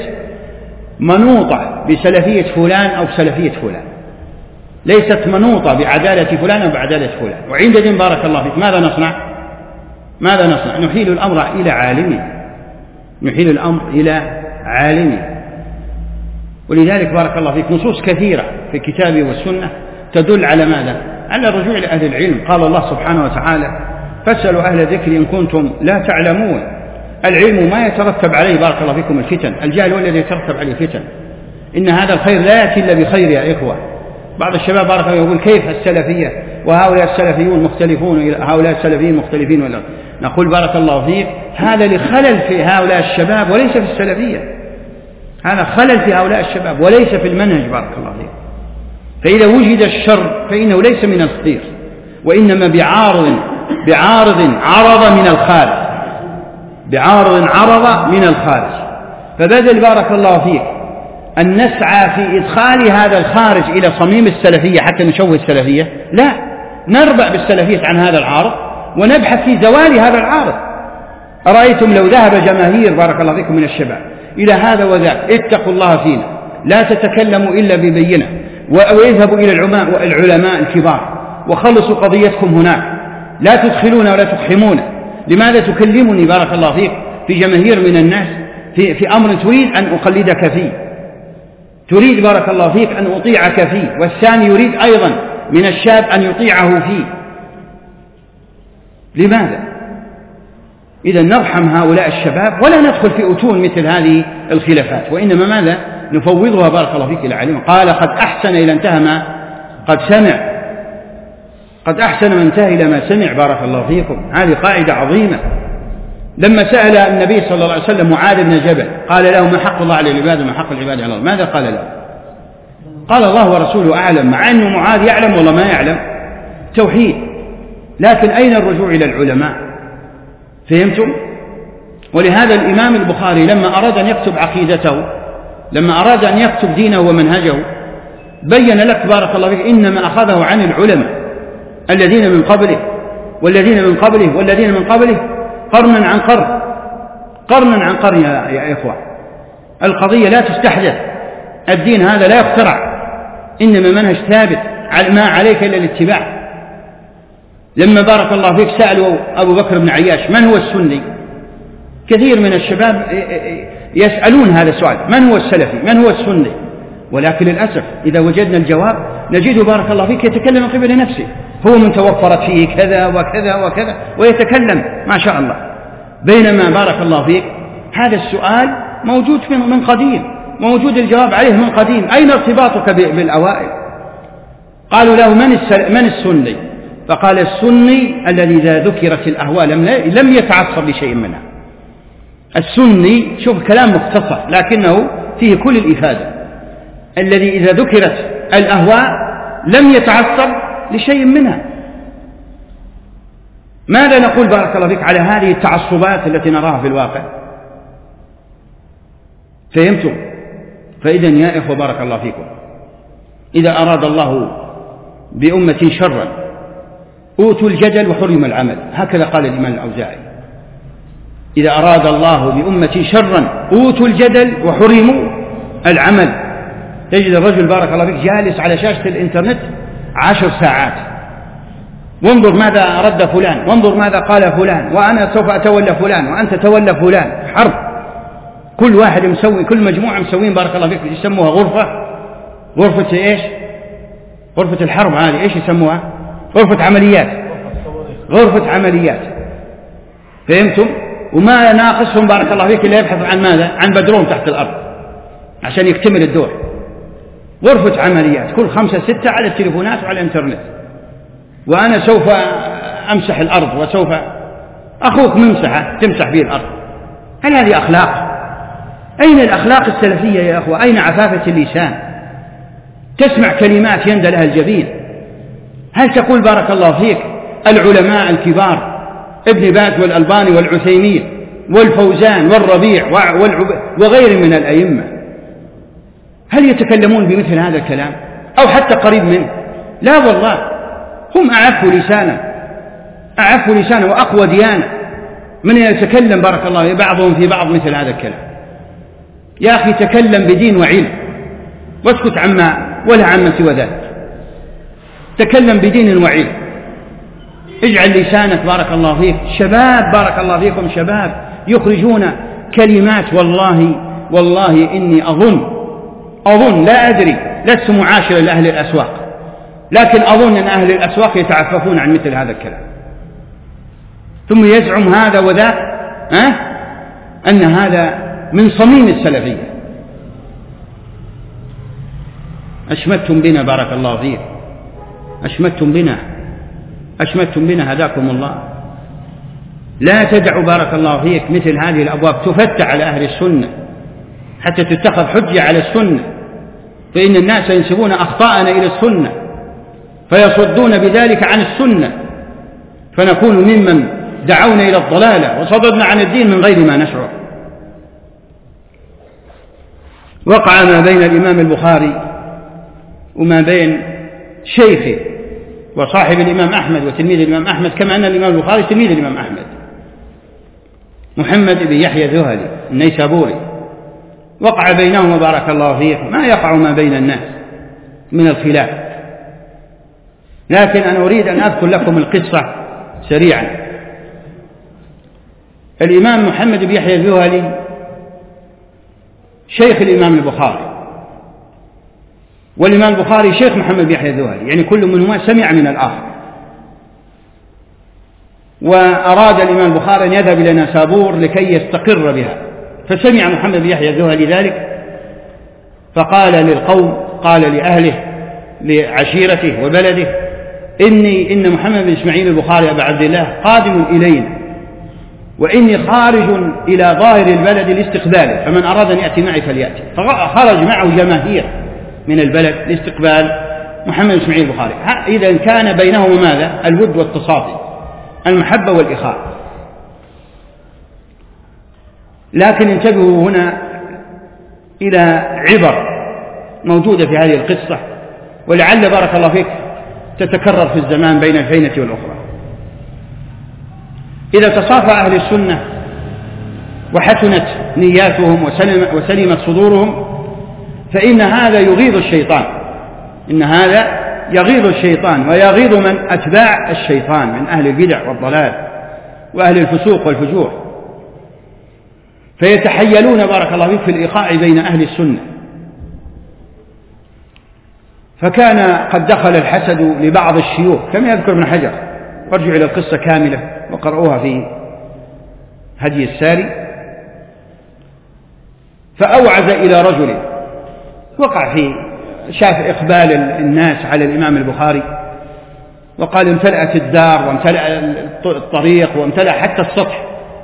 منوطة بسلفية فلان أو بسلفية فلان، ليست منوطة بعدالة فلان أو بعدالة فلان. وعندئذ بارك الله فيك ماذا نصنع؟ ماذا نصنع؟ نحيل الأمر إلى عالمه، نحيل الأمر إلى عالمه. ولذلك بارك الله فيك نصوص كثيرة في الكتاب والسنة تدل على ماذا؟ على الرجوع إلى أهل العلم. قال الله سبحانه وتعالى فاسألوا أهل الذكر إن كنتم لا تعلمون. العلم ما يترتب عليه بارك الله فيكم الفتن، الجهل هو الذي يترتب عليه الفتن. إن هذا الخير لا يأتي إلا بخير يا إخوة. بعض الشباب بارك الله يقول كيف السلفية وهؤلاء السلفيون مختلفون، هؤلاء السلفيين مختلفين ولا. نقول بارك الله فيك هذا لخلل في هؤلاء الشباب وليس في السلفية، هذا خلل في هؤلاء الشباب وليس في المنهج بارك الله فيك. فإذا وجد الشر فإنه ليس من الخير وإنما بعارض بعارض عرض من الخارج، بعارض عرض من الخارج. فبدل بارك الله فيك أن نسعى في إدخال هذا الخارج إلى صميم السلفية حتى نشوه السلفية، لا، نربع بالسلفية عن هذا العارض ونبحث في زوال هذا العارض. أرأيتم لو ذهب جماهير بارك الله فيكم من الشباب إلى هذا وذاك، اتقوا الله فينا، لا تتكلموا إلا ببينة، ويذهبوا إلى العلماء الكبار وخلصوا قضيتكم هناك، لا تدخلون ولا تقحمون. لماذا تكلمني بارك الله فيك في جماهير من الناس في, في أمر تريد أن أقلدك فيه، تريد بارك الله فيك أن أطيعك فيه، والثاني يريد أيضا من الشاب أن يطيعه فيه. لماذا؟ إذا نرحم هؤلاء الشباب ولا ندخل في أتون مثل هذه الخلافات، وإنما ماذا؟ نفوضها بارك الله فيك إلى علم. قال قد أحسن إلى انتهى ما قد سمع، قد أحسن من انتهى إلى ما سمع بارك الله فيكم. هذه قاعدة عظيمة. لما سأل النبي صلى الله عليه وسلم معاذ بن جبل قال له ما حق الله على العباد وما حق العباد على الله، ماذا قال له؟ قال الله ورسوله أعلم، مع أنه معاذ يعلم والله ما يعلم توحيد، لكن أين الرجوع إلى العلماء؟ فهمتم؟ ولهذا الإمام البخاري لما أراد أن يكتب عقيدته لما أراد أن يكتب دينه ومنهجه بين لك بارك الله فيك إنما أخذه عن العلماء الذين من قبله والذين من قبله والذين من قبله قرنا عن قرن قرنا عن قرن يا, يا إخوة. القضية لا تستحدث، الدين هذا لا يخترع، إنما منهج ثابت ما عليك إلا الاتباع. لما بارك الله فيك سألوا أبو بكر بن عياش من هو السني، كثير من الشباب يسألون هذا السؤال، من هو السلفي من هو السني، ولكن للأسف إذا وجدنا الجواب نجده بارك الله فيك يتكلم من قبل نفسه، هو من توفرت فيه كذا وكذا وكذا ويتكلم ما شاء الله، بينما بارك الله فيك هذا السؤال موجود من قديم، موجود الجواب عليه من قديم. أين ارتباطك بالأوائل؟ قالوا له من من السني؟ فقال السني الذي إذا ذكرت الأهواء لم يتعصب لشيء منها. السني شوف كلام مختصر لكنه فيه كل الإفادة، الذي إذا ذكرت الأهواء لم يتعصب لشيء منها. ماذا نقول بارك الله فيك على هذه التعصبات التي نراها في الواقع؟ فهمتم؟ فإذا يا إخوة بارك الله فيكم، إذا أراد الله بأمة شرا أوتوا الجدل وحرم العمل، هكذا قال الإمام الأوزاعي. إذا أراد الله بأمة شرا أوتوا الجدل وحرموا العمل. تجد الرجل بارك الله فيك جالس على شاشة الإنترنت عشر ساعات، وانظر ماذا رد فلان، وانظر ماذا قال فلان، وأنا سوف أتولى فلان وأنت تولى فلان، حرب. كل واحد مسوي، كل مجموعة مسوين بارك الله فيك يسموها غرفة غرفة إيش؟ غرفة الحرب هذه إيش يسموها؟ غرفة عمليات، غرفة عمليات. فهمتم؟ وما ناقصهم بارك الله فيك إلا يبحث عن ماذا؟ عن بدروم تحت الأرض عشان يكتمل الدور. غرفة عمليات كل خمسة ستة على التليفونات وعلى الإنترنت، وأنا سوف أمسح الأرض وسوف أخوك ممسحة تمسح به الأرض. هل هذه أخلاق؟ أين الأخلاق السلفية يا أخوة؟ أين عفافة اللسان؟ تسمع كلمات يندى لها الجبين. هل تقول بارك الله فيك العلماء الكبار ابن باز والألباني والعثيمين والفوزان والربيع وغير من الأئمة هل يتكلمون بمثل هذا الكلام أو حتى قريب منه؟ لا والله، هم أعف لسانا أعف لسانا وأقوى ديانة من يتكلم بارك الله بعضهم في بعض مثل هذا الكلام. يا أخي تكلم بدين وعلم واسكت عما ولا عما سوى ذلك، تكلم بدين وعلم، اجعل لسانك بارك الله فيك. شباب بارك الله فيكم شباب يخرجون كلمات، والله والله إني أظن أظن لا أدري، لست معاشرا لأهل الأسواق، لكن أظن أن أهل الأسواق يتعففون عن مثل هذا الكلام، ثم يزعم هذا وذاك أه؟ أن هذا من صميم السلفية. أشمتم بنا بارك الله فيك، أشمتم بنا أشمتم بنا هداكم الله. لا تدعوا بارك الله فيك مثل هذه الأبواب تفتح على أهل السنة حتى تتخذ حجة على السنة، فإن الناس ينسبون أخطاءنا إلى السنة فيصدون بذلك عن السنة، فنكون ممن دعونا إلى الضلالة وصددنا عن الدين من غير ما نشعر. وقع ما بين الإمام البخاري وما بين شيخه وصاحب الإمام أحمد وتلميذ الإمام أحمد، كما أن الإمام البخاري تلميذ الإمام أحمد، محمد بن يحيى الذهلي النيسابوري. وقع بينهما بارك الله فيه ما يقع ما بين الناس من الخلاف، لكن أنا أريد أن أذكر لكم القصة سريعا. الإمام محمد بن يحيى الذهلي شيخ الإمام البخاري، والإمام البخاري شيخ محمد بن يحيى الذهلي، يعني كل منهما سمع من الآخر. وأراد الإمام البخاري أن يذهب إلى نيسابور لكي يستقر بها، فسمع محمد بن يحيى الذهلي ذلك فقال للقوم، قال لأهله لعشيرته وبلده: إني إن محمد بن إسماعيل البخاري أبا عبد الله قادم إلينا، وإني خارج إلى ظاهر البلد لاستقباله، فمن أراد أن يأتي معي فليأتي. فخرج معه جماهير من البلد لاستقبال محمد بن إسماعيل البخاري. إذا كان بينهما ماذا؟ الود والتصافي، المحبة والإخاء. لكن انتبهوا هنا، إلى عبر موجودة في هذه القصة، ولعل بارك الله فيك تتكرر في الزمان بين الفينة والأخرى. إذا تصافى أهل السنة وحسنت نياتهم وسلمت صدورهم فإن هذا يغيظ الشيطان، إن هذا يغيظ الشيطان ويغيظ من أتباع الشيطان من أهل البدع والضلال وأهل الفسوق والفجور، فيتحيلون بارك الله فيك في الإيقاع بين أهل السنة. فكان قد دخل الحسد لبعض الشيوخ كما يذكر ابن حجر، وارجعوا إلى القصة كاملة وقرأوها في هدي الساري. فأوعز إلى رجل وقع في شاف إقبال الناس على الإمام البخاري، وقال امتلأت الدار وامتلأ الطريق وامتلأ حتى السطح،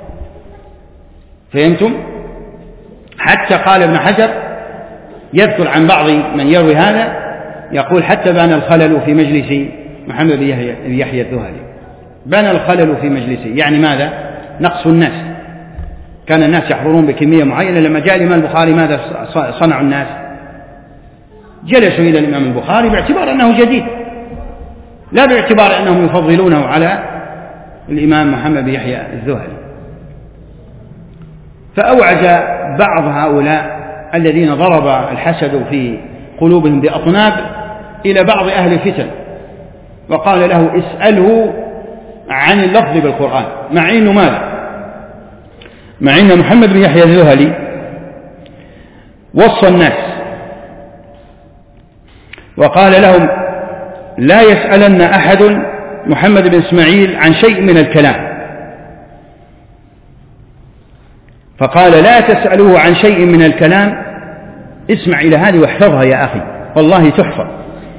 فهمتم؟ حتى قال ابن حجر يذكر عن بعض من يروي هذا يقول حتى بان الخلل في مجلس محمد بن يحيى, يحيى الذهلي، بان الخلل في مجلسه، يعني ماذا؟ نقص الناس، كان الناس يحضرون بكمية معينة، لما جاء الإمام البخاري ماذا صنع الناس؟ جلسوا إلى الإمام البخاري باعتبار أنه جديد، لا باعتبار أنهم يفضلونه على الإمام محمد بن يحيى الذهلي. فأوعز بعض هؤلاء الذين ضرب الحسد في قلوبهم بأطناب إلى بعض أهل الفتن، وقال له اسأله عن اللفظ بالقرآن، مع أنه ماذا؟ مع أن محمد بن يحيى الذهلي وصى الناس وقال لهم لا يسألن أحد محمد بن إسماعيل عن شيء من الكلام، فقال لا تسألوه عن شيء من الكلام، اسمع إلى هذه واحفظها يا أخي والله تحفظ.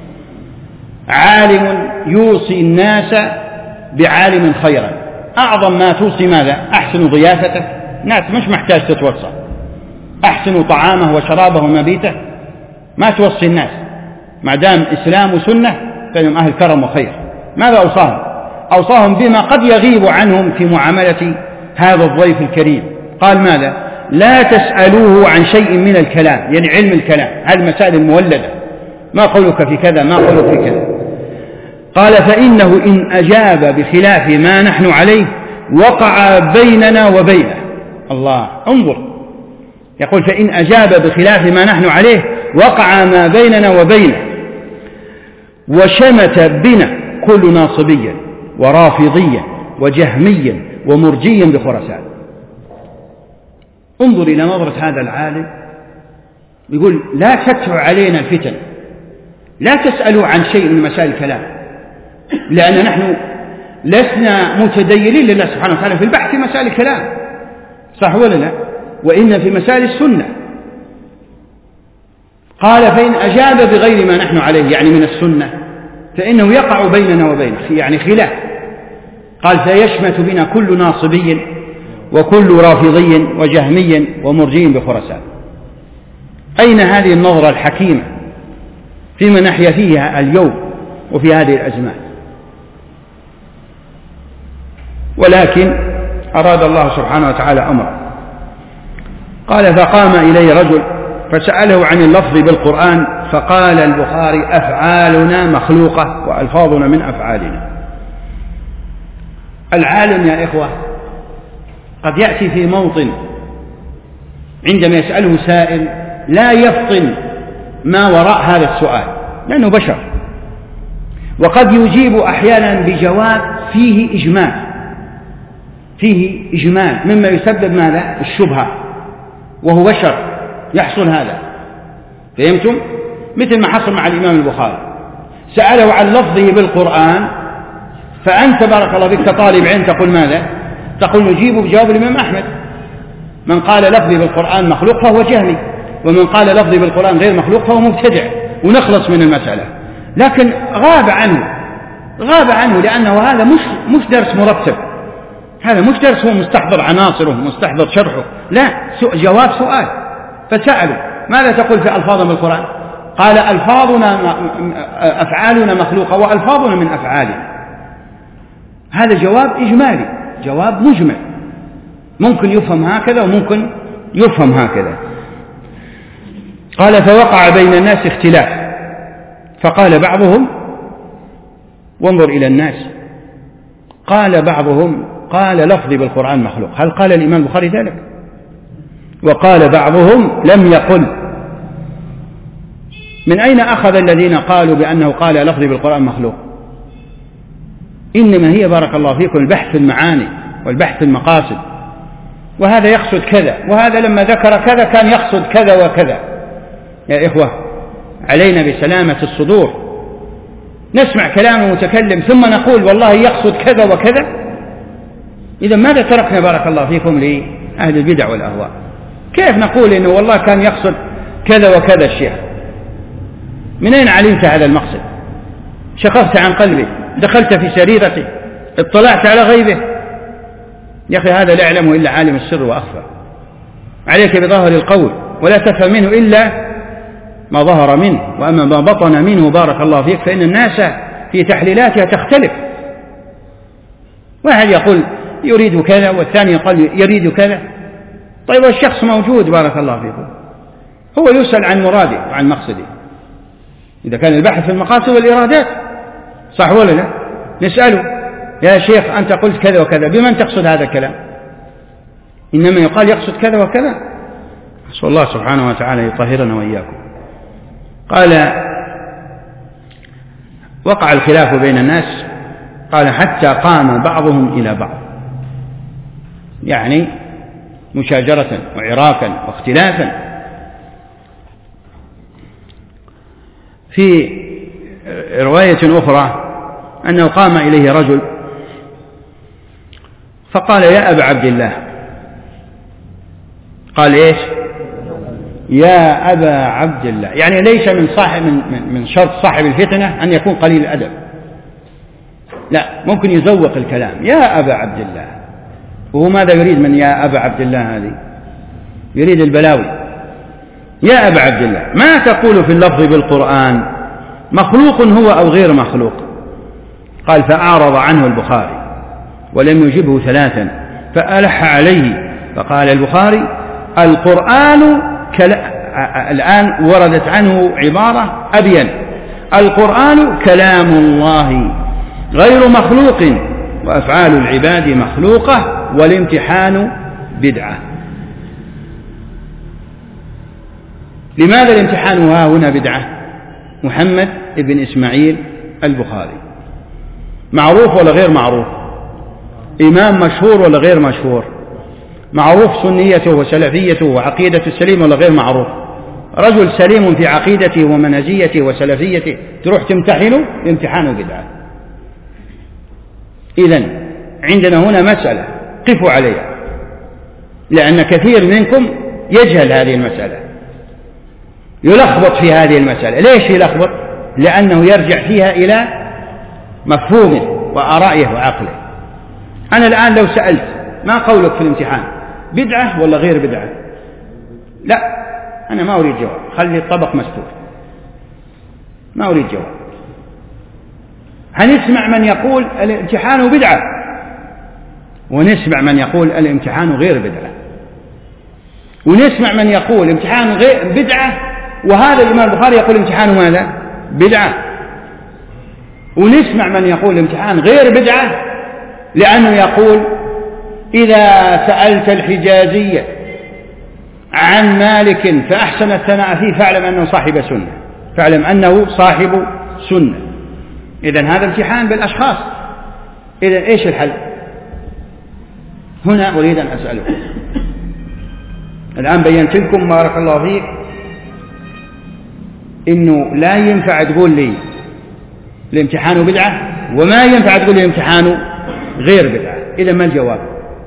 عالم يوصي الناس بعالم خيرا، أعظم ما توصي ماذا؟ أحسن ضيافته، ناس مش محتاج تتوصى، أحسن طعامه وشرابه ومبيته، ما توصي الناس ما دام إسلام وسنة فإنهم أهل كرم وخير. ماذا أوصاهم؟ أوصاهم بما قد يغيب عنهم في معاملة هذا الضيف الكريم. قال ماذا؟ لا تسألوه عن شيء من الكلام، يعني علم الكلام، هذه المسائل المولدة، ما قولك في كذا، ما قولك في كذا. قال فإنه إن أجاب بخلاف ما نحن عليه وقع بيننا وبينه. الله، انظر، يقول فإن أجاب بخلاف ما نحن عليه وقع ما بيننا وبينه، وشمت بنا كل ناصبيا ورافضيا وجهميا ومرجيا بخرسان. انظر إلى نظرة هذا العالم، يقول لا تدفع علينا الفتن، لا تسألوا عن شيء من مسائل الكلام، لأن نحن لسنا متدينين لله سبحانه وتعالى في البحث في مسائل الكلام، صح ولا لا؟ وإن في مسائل السنة. قال فإن أجاب بغير ما نحن عليه، يعني من السنة، فإنه يقع بيننا وبينه، يعني خلاف. قال فيشمت بنا كل ناصبي وكل رافضي وجهمي ومرجي بخرسان. أين هذه النظرة الحكيمة فيما نحيا فيها اليوم وفي هذه الأزمان؟ ولكن أراد الله سبحانه وتعالى أمر. قال فقام إليه رجل فسأله عن اللفظ بالقرآن، فقال البخاري أفعالنا مخلوقة وألفاظنا من أفعالنا. العالم يا إخوة قد يأتي في موطن عندما يسأله سائل لا يفطن ما وراء هذا السؤال لأنه بشر، وقد يجيب أحيانا بجواب فيه إجمال، فيه إجمال مما يسبب ماذا؟ الشبهة، وهو بشر يحصل هذا، فهمتم؟ مثل ما حصل مع الإمام البخاري، سأله عن لفظه بالقرآن، فأنت بارك الله بك كطالب علم تقول ماذا؟ تقول نجيب بجواب الإمام أحمد، من قال لفظي بالقرآن مخلوق فهو جهمي، ومن قال لفظي بالقرآن غير مخلوق فهو مبتدع، ونخلص من المسألة. لكن غاب عنه غاب عنه لأنه هذا مش مش درس مرتب، هذا مش درس هو مستحضر عناصره مستحضر شرحه، لا، جواب سؤال. فسألوا ماذا تقول في ألفاظ من القرآن؟ قال ألفاظنا أفعالنا مخلوقة وألفاظنا من أفعالنا. هذا جواب إجمالي، جواب مجمل، ممكن يفهم هكذا وممكن يفهم هكذا. قال فوقع بين الناس اختلاف، فقال بعضهم وانظر إلى الناس، قال بعضهم قال لفظي بالقرآن مخلوق. هل قال الإمام البخاري ذلك؟ وقال بعضهم لم يقل. من أين أخذ الذين قالوا بأنه قال لفظي بالقرآن مخلوق؟ إنما هي بارك الله فيكم البحث في المعاني والبحث في المقاصد، وهذا يقصد كذا، وهذا لما ذكر كذا كان يقصد كذا وكذا. يا إخوة علينا بسلامة الصدور، نسمع كلام المتكلم ثم نقول والله يقصد كذا وكذا. إذا ماذا تركنا بارك الله فيكم لأهل البدع والأهواء؟ كيف نقول إنه والله كان يقصد كذا وكذا الشيخ؟ من أين علمت هذا المقصد؟ شقفت عن قلبه، دخلت في سريرته، اطلعت على غيبه. يا أخي هذا لا يعلمه إلا عالم السر وأخفى. عليك بظاهر القول ولا تفهم منه إلا ما ظهر منه، وأما ما بطن منه بارك الله فيك فإن الناس في تحليلاتها تختلف. واحد يقول يريد كذا والثاني يقول يريد كذا. طيب الشخص موجود بارك الله فيكم، هو يسأل عن مراده وعن مقصده. إذا كان البحث في المقاصد والإرادات صح ولا لا؟ نسأله يا شيخ أنت قلت كذا وكذا، بمن تقصد هذا الكلام؟ إنما يقال يقصد كذا وكذا. أسأل الله سبحانه وتعالى يطهرنا وإياكم. قال وقع الخلاف بين الناس، قال حتى قام بعضهم إلى بعض، يعني مشاجرة وعراكا واختلافا. في رواية أخرى أنه قام إليه رجل فقال يا أبا عبد الله، قال إيش؟ يا أبا عبد الله، يعني ليس من صاحب من, من شرط صاحب الفتنة أن يكون قليل الأدب، لا، ممكن يزوق الكلام يا أبا عبد الله. وهو ماذا يريد من يا أبا عبد الله هذه؟ يريد البلاوي. يا أبا عبد الله ما تقول في اللفظ بالقرآن، مخلوق هو أو غير مخلوق؟ قال فأعرض عنه البخاري ولم يجبه ثلاثا فألح عليه، فقال البخاري القرآن كلا... الآن وردت عنه عبارة أبين، القرآن كلام الله غير مخلوق وأفعال العباد مخلوقة والامتحان بدعة. لماذا الامتحان ها هنا بدعة؟ محمد بن إسماعيل البخاري معروف ولا غير معروف؟ إمام مشهور ولا غير مشهور؟ معروف سنيته وسلفيته وعقيدة السليم ولا غير معروف؟ رجل سليم في عقيدته ومنهجيته وسلفيته، تروح تمتحنه امتحان بدعة. إذن عندنا هنا مسألة قفوا عليها، لأن كثير منكم يجهل هذه المسألة، يلخبط في هذه المسألة. ليش يلخبط؟ لأنه يرجع فيها إلى مفهومه وآرائه وعقله. أنا الآن لو سألت ما قولك في الامتحان، بدعة ولا غير بدعة؟ لا، أنا ما أريد جواب، خلي الطبق مستور، ما أريد جواب. هنسمع من يقول الامتحان بدعة ونسمع من يقول الامتحان غير بدعة، ونسمع من يقول امتحان غير بدعة وهذا الإمام البخاري يقول امتحان ماذا؟ بدعة، ونسمع من يقول امتحان غير بدعة لأنه يقول إذا سألت الحجازية عن مالك فأحسن الثناء فيه فاعلم أنه صاحب سنة، فاعلم أنه صاحب سنة. إذن هذا امتحان بالأشخاص. إذن إيش الحل؟ هنا أريد أن أسألكم، الآن بينت لكم بارك الله فيك إنه لا ينفع تقول لي الامتحان بدعة وما ينفع تقول لي الامتحان غير بدعة. إذا ما الجواب؟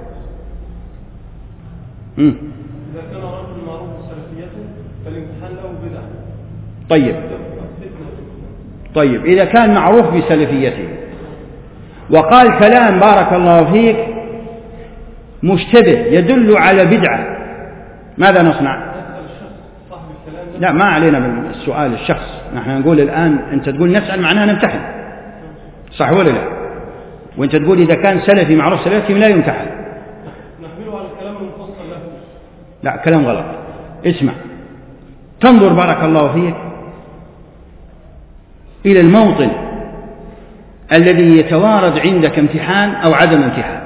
مم. إذا كان رجل معروف بسلفيته فالامتحان له بدعة. طيب طيب إذا كان معروف بسلفيته وقال كلام بارك الله فيك مشتبه يدل على بدعة، ماذا نصنع؟ لا، ما علينا بالسؤال الشخص، نحن نقول الآن أنت تقول نسأل معناها نمتحن، صح ولا لا؟ وأنت تقول إذا كان سلفي معروف سلفي لا يمتحن، نحمله على الكلام المفصل له. لا، كلام غلط. اسمع، تنظر بارك الله فيك إلى الموطن الذي يتوارد عندك امتحان أو عدم امتحان،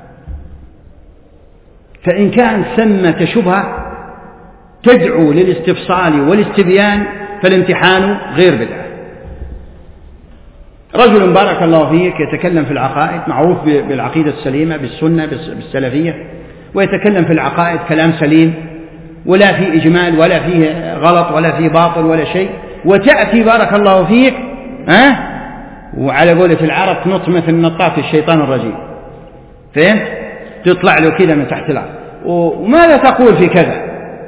فإن كان ثمة شبهة تدعو للاستفصال والاستبيان فالامتحان غير بدعة. رجل بارك الله فيك يتكلم في العقائد، معروف بالعقيدة السليمة بالسنة بالسلفية، ويتكلم في العقائد كلام سليم ولا فيه إجمال ولا فيه غلط ولا فيه باطل ولا شيء، وتأتي بارك الله فيك ها وعلى قولة العرب تنط مثل نطاط الشيطان الرجيم، فهمت؟ تطلع له كذا من تحت الأرض، وماذا تقول في كذا؟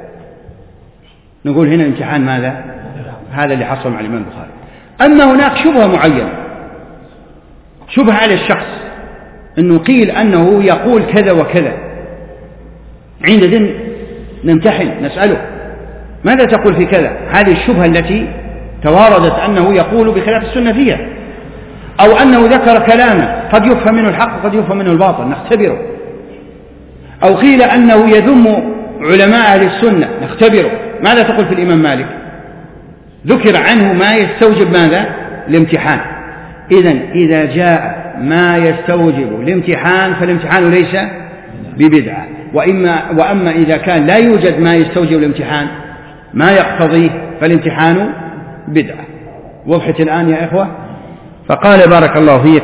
نقول هنا امتحان ماذا؟ هذا اللي حصل مع الإمام البخاري. أما هناك شبهة معينة، شبهة على الشخص أنه قيل أنه يقول كذا وكذا، عندئذ نمتحن نسأله ماذا تقول في كذا؟ هذه الشبهة التي تواردت أنه يقول بخلاف السنة فيها، أو أنه ذكر كلاما قد يفهم منه الحق وقد يفهم منه الباطل نختبره، أو قيل أنه يذم علماء أهل السنة نختبره. ماذا تقول في الإمام مالك؟ ذكر عنه ما يستوجب ماذا؟ الامتحان. إذن إذا جاء ما يستوجب الامتحان فالامتحان ليس ببدعة، وإما وأما إذا كان لا يوجد ما يستوجب الامتحان ما يقتضيه فالامتحان بدعة. وضحت الآن يا إخوة؟ فقال بارك الله فيك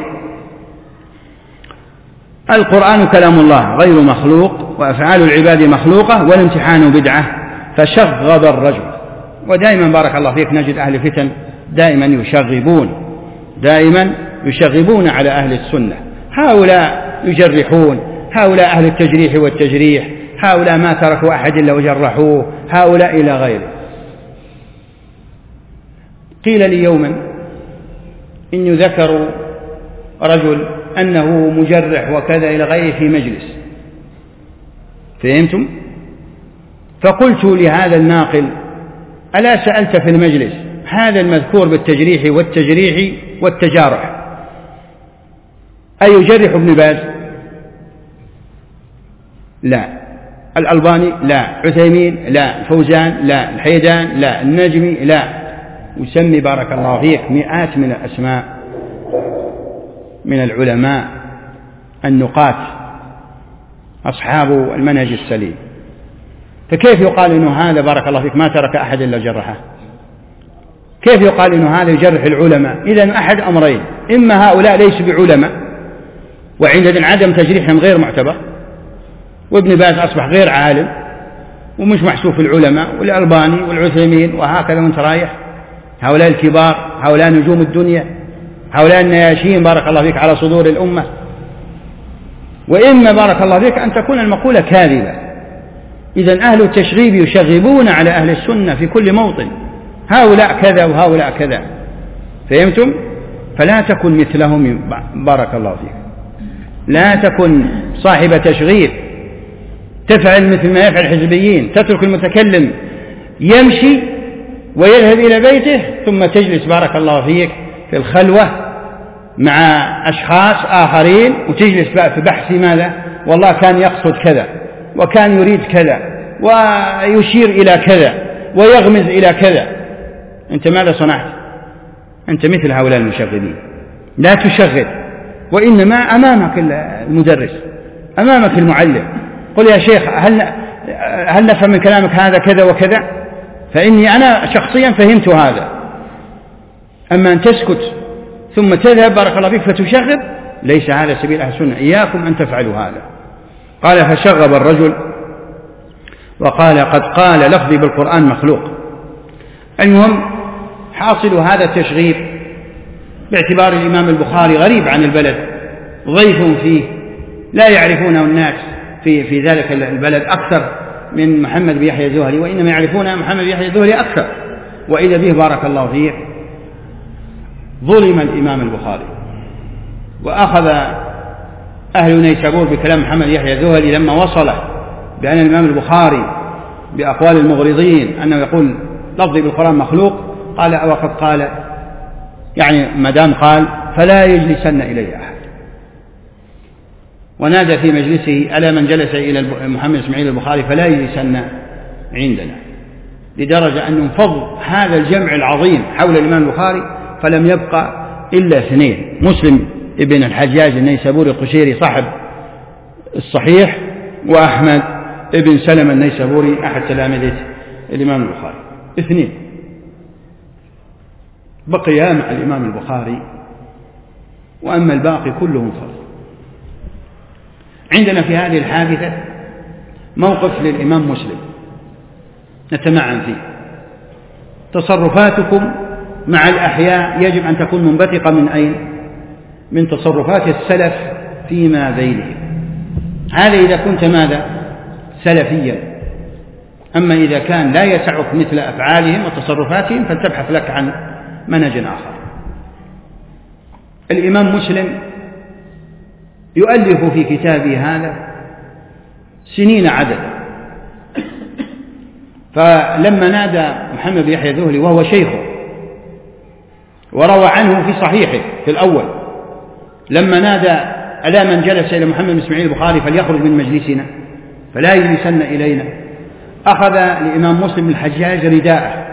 القرآن كلام الله غير مخلوق وأفعال العباد مخلوقة والامتحان بدعة فشغب الرجل. ودائما بارك الله فيك نجد أهل الفتن دائما يشغبون دائما يشغبون على أهل السنة، هؤلاء يجرحون، هؤلاء أهل التجريح والتجريح، هؤلاء ما تركوا أحد إلا وجرحوه، هؤلاء إلى غيره. قيل لي يوما إن ذكروا رجل أنه مجرح وكذا إلى غيره في مجلس، فهمتم؟ فقلت لهذا الناقل ألا سألت في المجلس هذا المذكور بالتجريح والتجريح والتجارح أيجرح ابن باز؟ لا. الألباني؟ لا. عثيمين؟ لا. فوزان؟ لا. الحيدان؟ لا. النجمي؟ لا. وسمي بارك الله فيك مئات من الأسماء من العلماء النقاة أصحاب المنهج السليم، فكيف يقال إنه هذا بارك الله فيك ما ترك أحد إلا جرحه؟ كيف يقال إنه هذا يجرح العلماء؟ إذن أحد أمرين، إما هؤلاء ليسوا بعلماء وعندئذ عدم تجريحهم غير معتبر، وابن باز أصبح غير عالم ومش محسوب في العلماء، والألباني والعثيمين وهكذا وانت رايح، هؤلاء الكبار، هؤلاء نجوم الدنيا، هؤلاء النياشين بارك الله فيك على صدور الأمة. وإما بارك الله فيك أن تكون المقولة كاذبة. إذن أهل التشغيب يشغبون على أهل السنة في كل موطن، هؤلاء كذا وهؤلاء كذا، فهمتم؟ فلا تكن مثلهم بارك الله فيك، لا تكن صاحب تشغيب تفعل مثل ما يفعل الحزبيين، تترك المتكلم يمشي ويذهب إلى بيته ثم تجلس بارك الله فيك في الخلوة مع أشخاص آخرين وتجلس في بحث ماذا؟ والله كان يقصد كذا وكان يريد كذا ويشير إلى كذا ويغمز إلى كذا. أنت ماذا صنعت؟ أنت مثل هؤلاء المشغبين، لا تشغل، وإنما أمامك المدرس، أمامك المعلم، قل يا شيخ هل, هل نفهم من كلامك هذا كذا وكذا؟ فإني أنا شخصيا فهمت هذا. أما أن تسكت ثم تذهب بارك الله فيك فتشغب، ليس هذا سبيل أهل السنة، إياكم أن تفعلوا هذا. قال فشغب الرجل وقال قد قال لفظي بالقرآن مخلوق. المهم حاصل هذا التشغيب باعتبار الإمام البخاري غريب عن البلد، ضيف فيه لا يعرفونه الناس في, في ذلك البلد أكثر من محمد بن يحيى الزهري، وإنما يعرفون محمد بن يحيى الزهري أكثر، وإذا به بارك الله فيه ظلم الإمام البخاري. وأخذ أهل نيسابور بكلام محمد يحيى الزهري لما وصل بأن الإمام البخاري بأقوال المغرضين أنه يقول لفظي بالقرآن مخلوق، قال وقد قال، يعني مدام قال فلا يجلسن إلي أحد. ونادى في مجلسه ألا من جلس إلى محمد إسماعيل البخاري فلا يجلسن عندنا. لدرجة أن انفض هذا الجمع العظيم حول الإمام البخاري فلم يبقى إلا اثنين: مسلم ابن الحجاج النيسابوري القشيري صاحب الصحيح، وأحمد ابن سلمة النيسابوري أحد تلامذة الإمام البخاري. اثنين بقيا مع الإمام البخاري، وأما الباقي كلهم فرض. عندنا في هذه الحادثة موقف للإمام مسلم نتمعن فيه: تصرفاتكم مع الأحياء يجب أن تكون منبثقة من أين؟ من تصرفات السلف فيما بينهم. هذا إذا كنت ماذا؟ سلفيا. أما إذا كان لا يسعك مثل أفعالهم وتصرفاتهم فلتبحث لك عن منهج آخر. الإمام مسلم يؤلف في كتابه هذا سنين عددا، فلما نادى محمد بن يحيى الذهلي وهو شيخه وروى عنه في صحيحه في الأول، لما نادى: ألا من جلس إلى محمد بن إسماعيل البخاري فليخرج من مجلسنا فلا يجلسن إلينا، أخذ الإمام مسلم الحجاج رداءه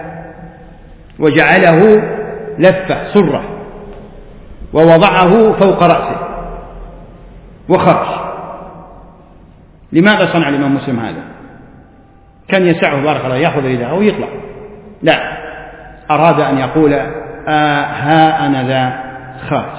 وجعله لفة سرة ووضعه فوق رأسه وخرج. لماذا صنع الإمام مسلم هذا؟ كان يسعه بارك الله يأخذ رداءه ويطلع، لا، أراد أن يقول: آه ها أنا ذا خارج.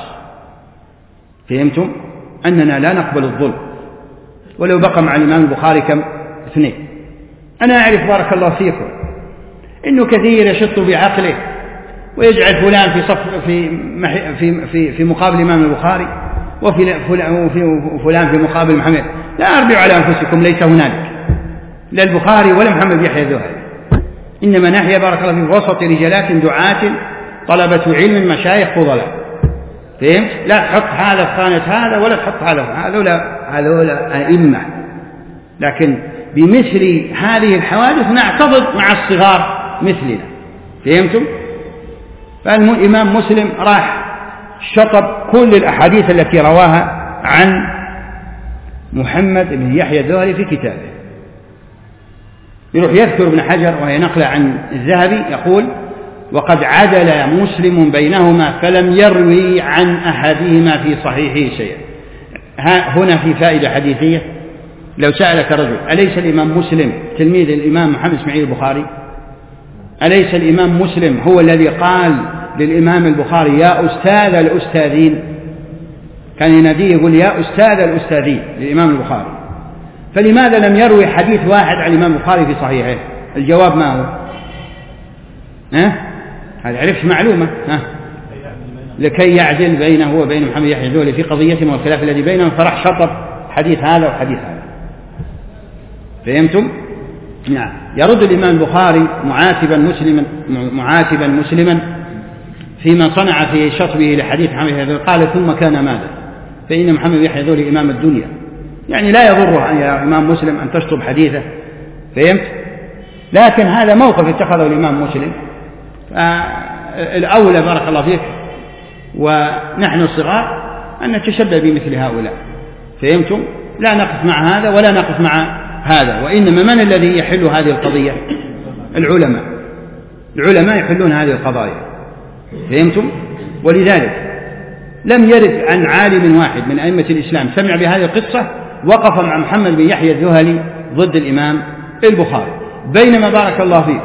فهمتم؟ أننا لا نقبل الظلم ولو بقى مع الإمام البخاري كم؟ اثنين. أنا أعرف بارك الله فيكم إنه كثير يشط بعقله ويجعل فلان في صف في في في, في مقابل الإمام البخاري وفي فلان في مقابل محمد. لا أربعوا على أنفسكم، ليس هنالك لا البخاري ولا محمد بن يحيى الذهلي، إنما نحيا بارك الله في وسط رجالات دعاة طلبة علم مشايخ فضلاء. فهمت؟ لا تحط هذا في خانة هذا ولا تحط هذا، هذولا هذولا أئمة، لكن بمثل هذه الحوادث نعتضد مع الصغار مثلنا. فهمتم؟ فالإمام مسلم راح شطب كل الأحاديث التي رواها عن محمد بن يحيى الذهلي في كتابه. يروح يذكر ابن حجر وهي نقلة عن الذهبي يقول: وقد عدل مسلم بينهما فلم يروي عن أحدهما في صحيحه شيئا. هنا في فائدة حديثية: لو سألك رجل: أليس الإمام مسلم تلميذ الإمام محمد إسماعيل البخاري؟ أليس الإمام مسلم هو الذي قال للإمام البخاري: يا أستاذ الأستاذين؟ كان يناديه يقول: يا أستاذ الأستاذين للإمام البخاري. فلماذا لم يروي حديث واحد عن الإمام البخاري في صحيحه؟ الجواب ما هو؟ ها؟ هذا عرفت معلومة، ها؟ لكي يعدل بينه وبين محمد يحيى الذهلي في قضيتهم والخلاف الذي بينهم، فرح شطب حديث هذا وحديث هذا. فهمتم؟ نعم. يرد الإمام البخاري معاتبا مسلما معاتبا مسلما فيما صنع في شطبه لحديث محمد يحيى الذهلي، قال: ثم كان ماذا؟ فإن محمد يحيى الذهلي إمام الدنيا، يعني لا يضره أن يا إمام مسلم أن تشطب حديثه. فهمت؟ لكن هذا موقف اتخذه الإمام مسلم، الأولى بارك الله فيك ونحن الصغار أن نتشبه بمثل هؤلاء. فهمتم؟ لا نقف مع هذا ولا نقف مع هذا، وإنما من الذي يحل هذه القضية؟ العلماء. العلماء يحلون هذه القضايا. فهمتم؟ ولذلك لم يرد عن عالم واحد من أئمة الإسلام سمع بهذه القصة وقف مع محمد بن يحيى الذهلي ضد الإمام البخاري. بينما بارك الله فيه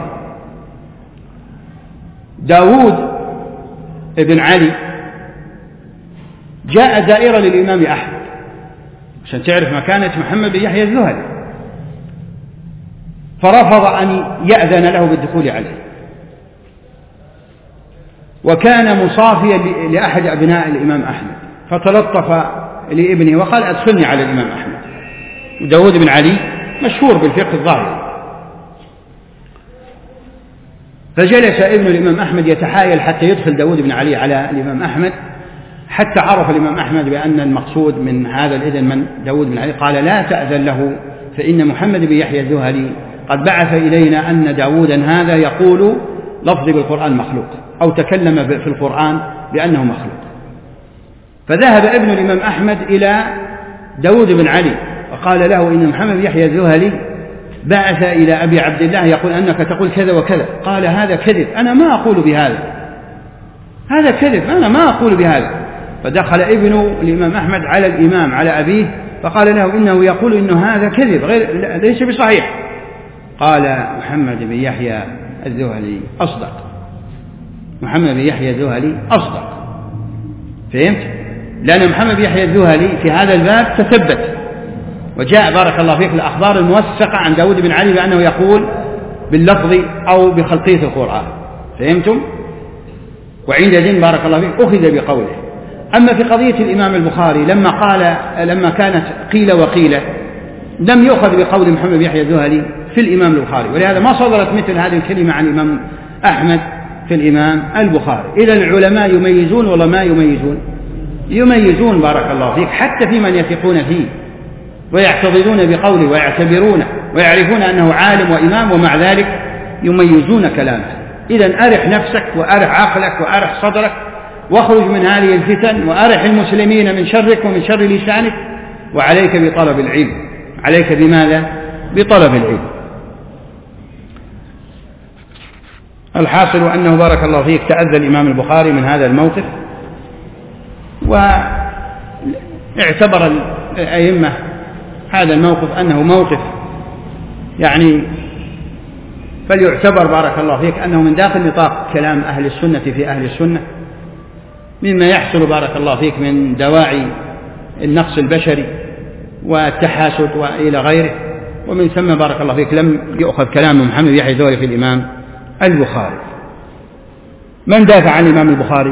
داود ابن علي جاء زائرا للإمام أحمد عشان تعرف مكانة محمد بن يحيى الذهلي، فرفض أن يأذن له بالدخول عليه، وكان مصافيا لأحد أبناء الإمام أحمد، فتلطف لابنه وقال: أدخلني على الإمام أحمد. داود بن علي مشهور بالفقه الظاهري، فجلس ابن الإمام أحمد يتحايل حتى يدخل داود بن علي على الإمام أحمد، حتى عرف الإمام أحمد بأن المقصود من هذا الإذن من داود بن علي. قال: لا تأذن له، فإن محمد بن يحيى الذهلي قد بعث إلينا أن داودا هذا يقول لفظ بالقرآن مخلوق، أو تكلم في القرآن بأنه مخلوق. فذهب ابن الإمام أحمد إلى داود بن علي وقال له: إن محمد بن يحيى الذهلي بعث إلى أبي عبد الله يقول أنك تقول كذا وكذا. قال هذا كذب، أنا ما أقول بهذا، هذا كذب، أنا ما أقول بهذا. فدخل ابن الإمام أحمد على الإمام على أبيه فقال له إنه يقول إنه هذا كذب غير ليس بصحيح. قال محمد بن يحيى الذهلي أصدق، محمد بن يحيى الذهلي أصدق. فهمت؟ لأن محمد بن يحيى الذهلي في هذا الباب تثبت، وجاء بارك الله فيك الأخبار الموثقة عن داود بن علي بأنه يقول باللفظ أو بخلقية القرآن. فهمتم؟ وعندئذ بارك الله فيك أخذ بقوله. أما في قضية الإمام البخاري لما قال لما كانت قيل وقيل لم يؤخذ بقول محمد بن يحيى الذهلي في الإمام البخاري، ولهذا ما صدرت مثل هذه الكلمة عن الإمام أحمد في الإمام البخاري. إذا العلماء يميزون ولا ما يميزون؟ يميزون بارك الله فيك، حتى في من يثقون فيه ويعتضدون بقوله ويعتبرونه ويعرفون أنه عالم وإمام، ومع ذلك يميزون كلامه. إذا أرح نفسك وأرح عقلك وأرح صدرك واخرج من هذه الفتن وأرح المسلمين من شرك ومن شر لسانك، وعليك بطلب العلم. عليك بماذا؟ بطلب العلم. الحاصل أنه بارك الله فيك تأذى الإمام البخاري من هذا الموقف، واعتبر الأئمة هذا الموقف أنه موقف يعني فليعتبر بارك الله فيك أنه من داخل نطاق كلام أهل السنة في أهل السنة، مما يحصل بارك الله فيك من دواعي النقص البشري والتحاسد وإلى غيره. ومن ثم بارك الله فيك لم يؤخذ كلام محمد يحيى الذهلي في الإمام البخاري. من دافع عن الإمام البخاري؟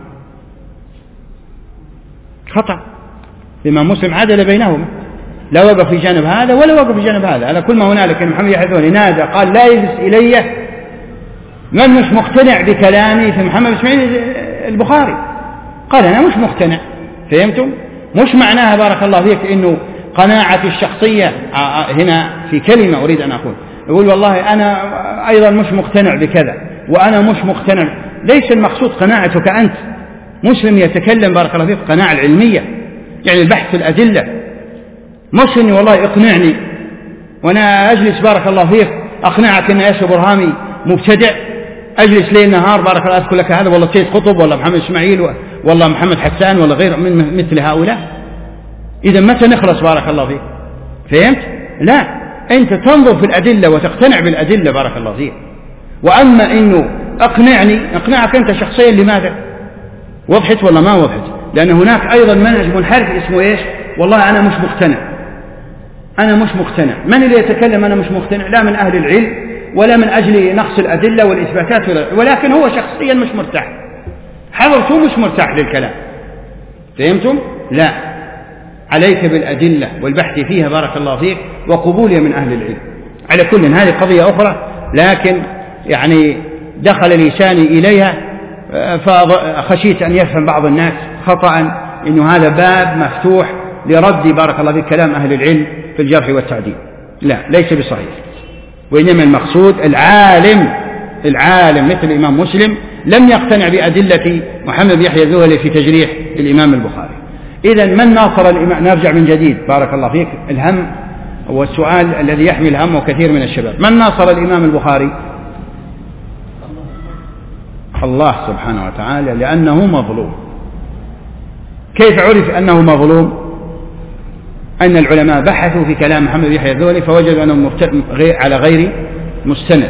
خطأ. الإمام مسلم عدل بينهما، لا وقف في جانب هذا ولا وقف في جانب هذا، على كل ما هنالك. محمد يحيى الذهلي نادى قال لا يجلس إلي من مش مقتنع بكلامي في محمد إسماعيل البخاري. قال أنا مش مقتنع. فهمتم؟ مش معناها بارك الله فيك إنه قناعتي الشخصية هنا في كلمة أريد أن أقول، يقول والله أنا أيضا مش مقتنع بكذا وأنا مش مقتنع. ليس المقصود قناعتك أنت. مسلم يتكلم بارك الله فيك قناعة العلمية، يعني البحث في الأدلة، مش إني والله اقنعني وأنا أجلس بارك الله فيك أقنعك أن ياسر برهامي مبتدع، أجلس ليل نهار بارك الله أذكر لك هذا والله سيد قطب والله محمد إسماعيل والله محمد حسان ولا غير من مثل هؤلاء. إذا متى نخلص بارك الله فيك؟ فهمت؟ لا، أنت تنظر في الأدلة وتقتنع بالأدلة بارك الله فيك. وأما إنه أقنعني، أقنعك أنت شخصيا لماذا؟ وضحت ولا ما وضحت؟ لأن هناك أيضا منهج منحرف اسمه إيش؟ والله أنا مش مقتنع، أنا مش مقتنع. من اللي يتكلم أنا مش مقتنع؟ لا من أهل العلم ولا من أجل نقص الأدلة والإثباتات، ولكن هو شخصيا مش مرتاح، حضرته مش مرتاح للكلام. فهمتم؟ لا، عليك بالأدلة والبحث فيها بارك الله فيك وقبولها من أهل العلم. على كل هذه قضية أخرى، لكن يعني دخل لساني إليها فخشيت أن يفهم بعض الناس خطأ إنه هذا باب مفتوح لرد بارك الله فيك كلام أهل العلم في الجرح والتعديل. لا، ليس بصحيح. وإنما المقصود العالم، العالم مثل الإمام مسلم لم يقتنع بأدلة محمد بن يحيى الذهلي في تجريح الإمام البخاري. إذا من ناصر الإمام؟ نرجع من جديد بارك الله فيك، الهم والسؤال الذي يحمل همه كثير من الشباب، من ناصر الإمام البخاري؟ الله سبحانه وتعالى، لأنه مظلوم. كيف عرف أنه مظلوم؟ أن العلماء بحثوا في كلام محمد بن يحيى الذهلي فوجدوا أنه على غير مستند.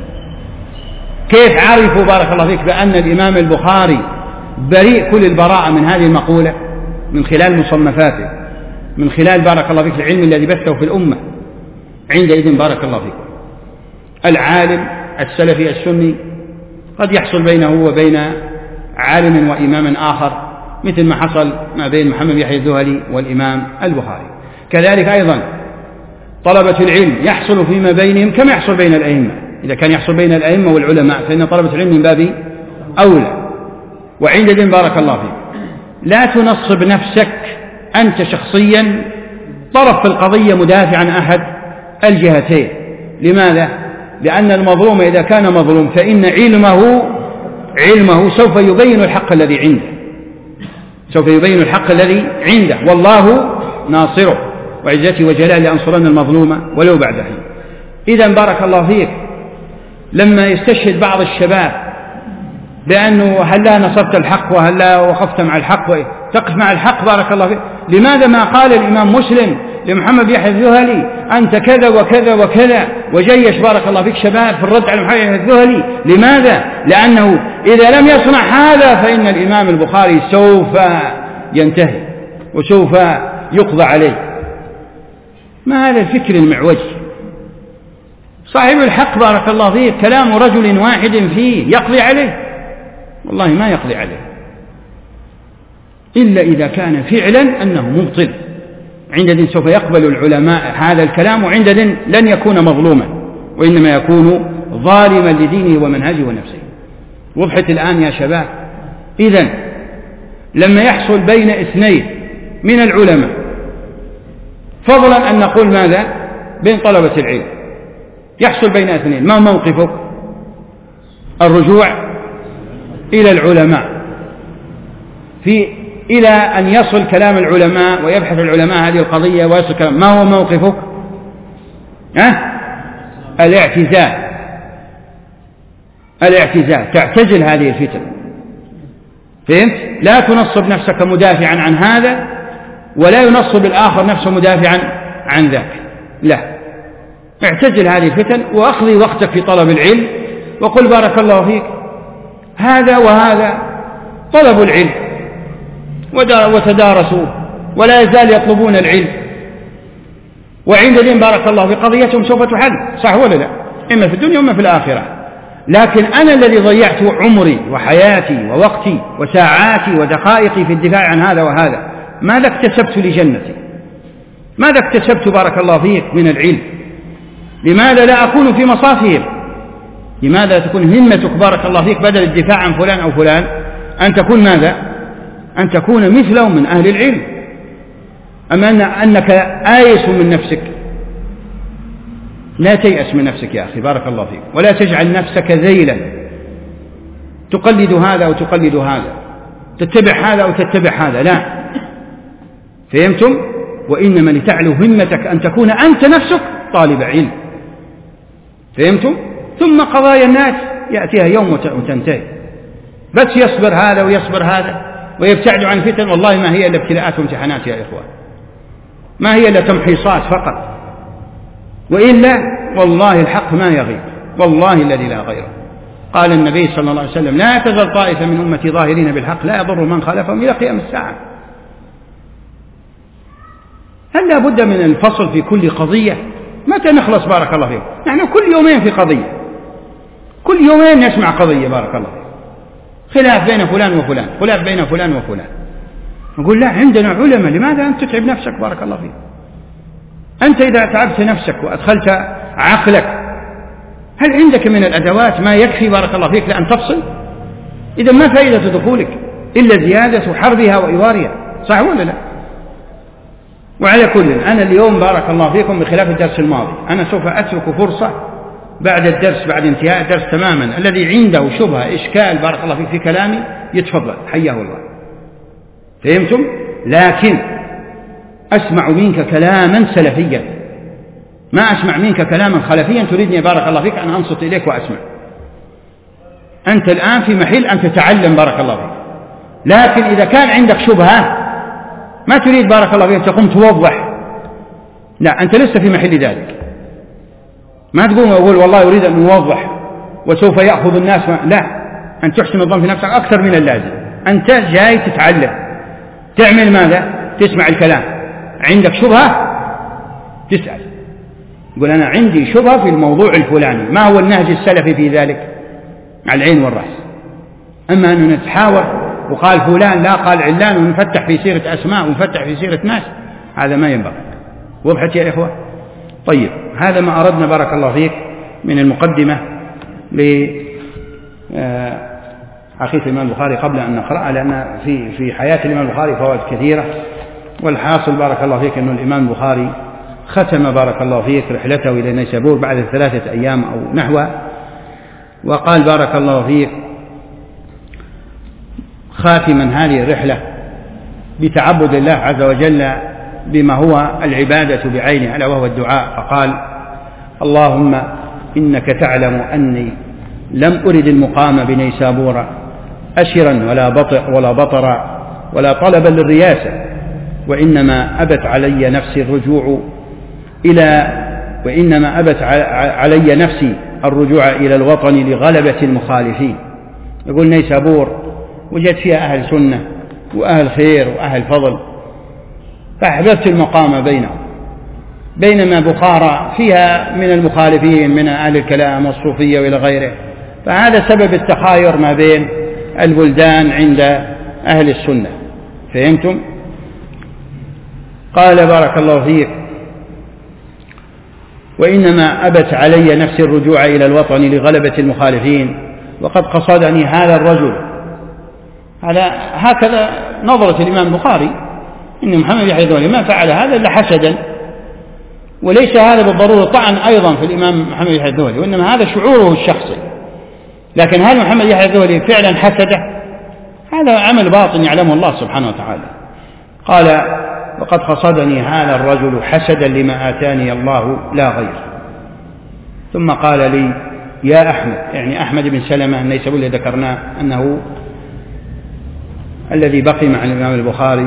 كيف عرفوا بارك الله فيك بأن الإمام البخاري بريء كل البراءة من هذه المقولة؟ من خلال مصنفاته، من خلال بارك الله فيك العلم الذي بثه في الأمة. عندئذ بارك الله فيك العالم السلفي السني قد يحصل بينه وبين عالم وإمام آخر مثل ما حصل ما بين محمد بن يحيى الذهلي والإمام البخاري. كذلك أيضا طلبة العلم يحصل فيما بينهم كما يحصل بين الأئمة. إذا كان يحصل بين الأئمة والعلماء فإن طلبة العلم من باب أولى. وعندئذ بارك الله فيك لا تنصب نفسك أنت شخصيا طرف في القضية مدافع عن أحد الجهتين. لماذا؟ لأن المظلوم إذا كان مظلوم فإن علمه علمه سوف يبين الحق الذي عنده، سوف يبين الحق الذي عنده، والله ناصره، وعزتي وجلالي أنصرن المظلوم ولو بعد حين. إذا بارك الله فيك لما يستشهد بعض الشباب بأنه هلا نصرت الحق وهلا وقفت مع الحق تقف مع الحق بارك الله فيك، لماذا ما قال الإمام مسلم لمحمد يحيى الذهلي أنت كذا وكذا وكذا، وجيش بارك الله فيك شباب في الرد على محمد يحيى الذهلي؟ لماذا؟ لأنه إذا لم يصنع هذا فإن الإمام البخاري سوف ينتهي وسوف يقضى عليه. ما هذا الفكر المعوج؟ صاحب الحق بارك الله فيك كلام رجل واحد فيه يقضي عليه؟ والله ما يقضي عليه إلا إذا كان فعلا أنه مبطل، عندئذ سوف يقبل العلماء هذا الكلام، وعندئذ لن يكون مظلوما وإنما يكون ظالما لدينه ومنهجه ونفسه. وضحت الآن يا شباب؟ إذن لما يحصل بين اثنين من العلماء، فضلا أن نقول ماذا بين طلبة العلم، يحصل بين اثنين، ما موقفك؟ الرجوع إلى العلماء في إلى أن يصل كلام العلماء ويبحث العلماء هذه القضية ويصل كلام. ما هو موقفك؟ أه؟ الاعتزال. الاعتزال، تعتزل هذه الفتن. فهمت؟ لا تنصب نفسك مدافعا عن هذا ولا ينصب الآخر نفسه مدافعا عن ذاك، لا، اعتزل هذه الفتن وأخذي وقتك في طلب العلم، وقل بارك الله فيك هذا وهذا طلبوا العلم وتدارسوا ولا يزال يطلبون العلم، وعندئذ بارك الله في قضيتهم سوف تحل، صح ولا لا؟ إما في الدنيا وإما في الآخرة. لكن أنا الذي ضيعت عمري وحياتي ووقتي وساعاتي ودقائقي في الدفاع عن هذا وهذا، ماذا اكتسبت لجنتي؟ ماذا اكتسبت بارك الله فيك من العلم؟ لماذا لا أكون في مصافهم؟ لماذا تكون همتك بارك الله فيك بدل الدفاع عن فلان أو فلان أن تكون ماذا؟ أن تكون مثلهم من أهل العلم. أما أن أنك آيس من نفسك، لا تيأس من نفسك يا أخي بارك الله فيك، ولا تجعل نفسك ذيلا تقلد هذا وتقلد هذا، تتبع هذا وتتبع هذا، لا، فهمتم؟ وإنما لتعلو همتك أن تكون أنت نفسك طالب علم، فهمتم؟ ثم قضايا الناس يأتيها يوم وتنتهي، بس يصبر هذا ويصبر هذا ويبتعد عن فتن، والله ما هي إلا ابتلاءات وامتحانات يا إخوان، ما هي إلا تمحيصات فقط، وإلا والله الحق ما يغيب، والله الذي لا غيره. قال النبي صلى الله عليه وسلم لا تزال طائفة من أمتي ظاهرين بالحق لا يضر من خالفهم إلى قيام الساعة. هل لا بد من الفصل في كل قضية؟ متى نخلص بارك الله فيكم؟ نحن كل يومين في قضية، كل يومين نسمع قضية بارك الله فيكم، خلاف بين فلان وفلان، خلاف بين فلان وفلان. نقول لا، عندنا علماء، لماذا أنت تتعب نفسك بارك الله فيك؟ أنت إذا تعبت نفسك وأدخلت عقلك هل عندك من الأدوات ما يكفي بارك الله فيك لأن تفصل؟ إذا ما فائدة دخولك إلا زيادة حربها وإوارها، صح ولا لا؟ وعلى كل، أنا اليوم بارك الله فيكم بخلاف الدرس الماضي، أنا سوف أترك فرصة بعد الدرس بعد انتهاء الدرس تماما، الذي عنده شبهة إشكال بارك الله فيك في كلامي يتفضل حياه الله، فهمتم؟ لكن أسمع منك كلاما سلفيا، ما أسمع منك كلاما خلفيا تريدني بارك الله فيك أن أنصت إليك وأسمع. أنت الآن في محل أن تتعلم بارك الله فيك، لكن إذا كان عندك شبهة ما تريد بارك الله فيك تقوم توضح، لا، أنت لست في محل ذلك، ما تقوم وأقول والله أريد أن أوضح وسوف يأخذ الناس ما. لا، أن تحسن الظن في نفسك أكثر من اللازم، أنت جاي تتعلم، تعمل ماذا؟ تسمع الكلام، عندك شبهة تسأل، يقول أنا عندي شبهة في الموضوع الفلاني، ما هو النهج السلفي في ذلك؟ على العين والرأس. أما أن نتحاور وقال فلان لا قال علان ونفتح في سيرة أسماء ونفتح في سيرة ناس، هذا ما ينبغي. وضحت يا إخوة؟ طيب، هذا ما أردنا بارك الله فيك من المقدمة لحقيقة الإمام البخاري قبل أن نقرأ، لأن في في حياة الإمام البخاري فوائد كثيرة، والحاصل بارك الله فيك أن الإمام البخاري ختم بارك الله فيك رحلته إلى نيسابور بعد ثلاثة أيام أو نحوه، وقال بارك الله فيك خاتما هذه الرحلة بتعبد الله عز وجل بما هو العبادة بعينه ألا وهو الدعاء، فقال اللهم إنك تعلم أني لم أرد المقام بنيسابور أشرا ولا بطر ولا بطرا ولا طلبا للرياسة، وإنما أبت علي نفسي الرجوع إلى وإنما أبت علي نفسي الرجوع إلى الوطن لغلبة المخالفين. يقول نيسابور وجدت فيها أهل سنة وأهل خير وأهل فضل، فأحببت المقام بينهم، بينما بخارى فيها من المخالفين من أهل الكلام والصوفية وإلى غيره، فهذا سبب التخاير ما بين البلدان عند أهل السنة. فهمتم؟ قال بارك الله فيك وإنما أبت علي نفسي الرجوع إلى الوطن لغلبة المخالفين وقد قصدني هذا الرجل. هذا هكذا نظرة الإمام البخاري، إن محمد يحيى الدولي ما فعل هذا إلا حسدا، وليس هذا بالضرورة طعن أيضا في الإمام محمد يحيى الدولي، وإنما هذا شعوره الشخصي. لكن هل محمد يحيى الدولي فعلا حسده؟ هذا عمل باطن يعلمه الله سبحانه وتعالى. قال وقد قصدني هذا الرجل حسدا لما آتاني الله لا غير. ثم قال لي يا أحمد، يعني أحمد بن سلمة النيسابوري الذي ذكرناه أنه الذي بقي مع الإمام البخاري،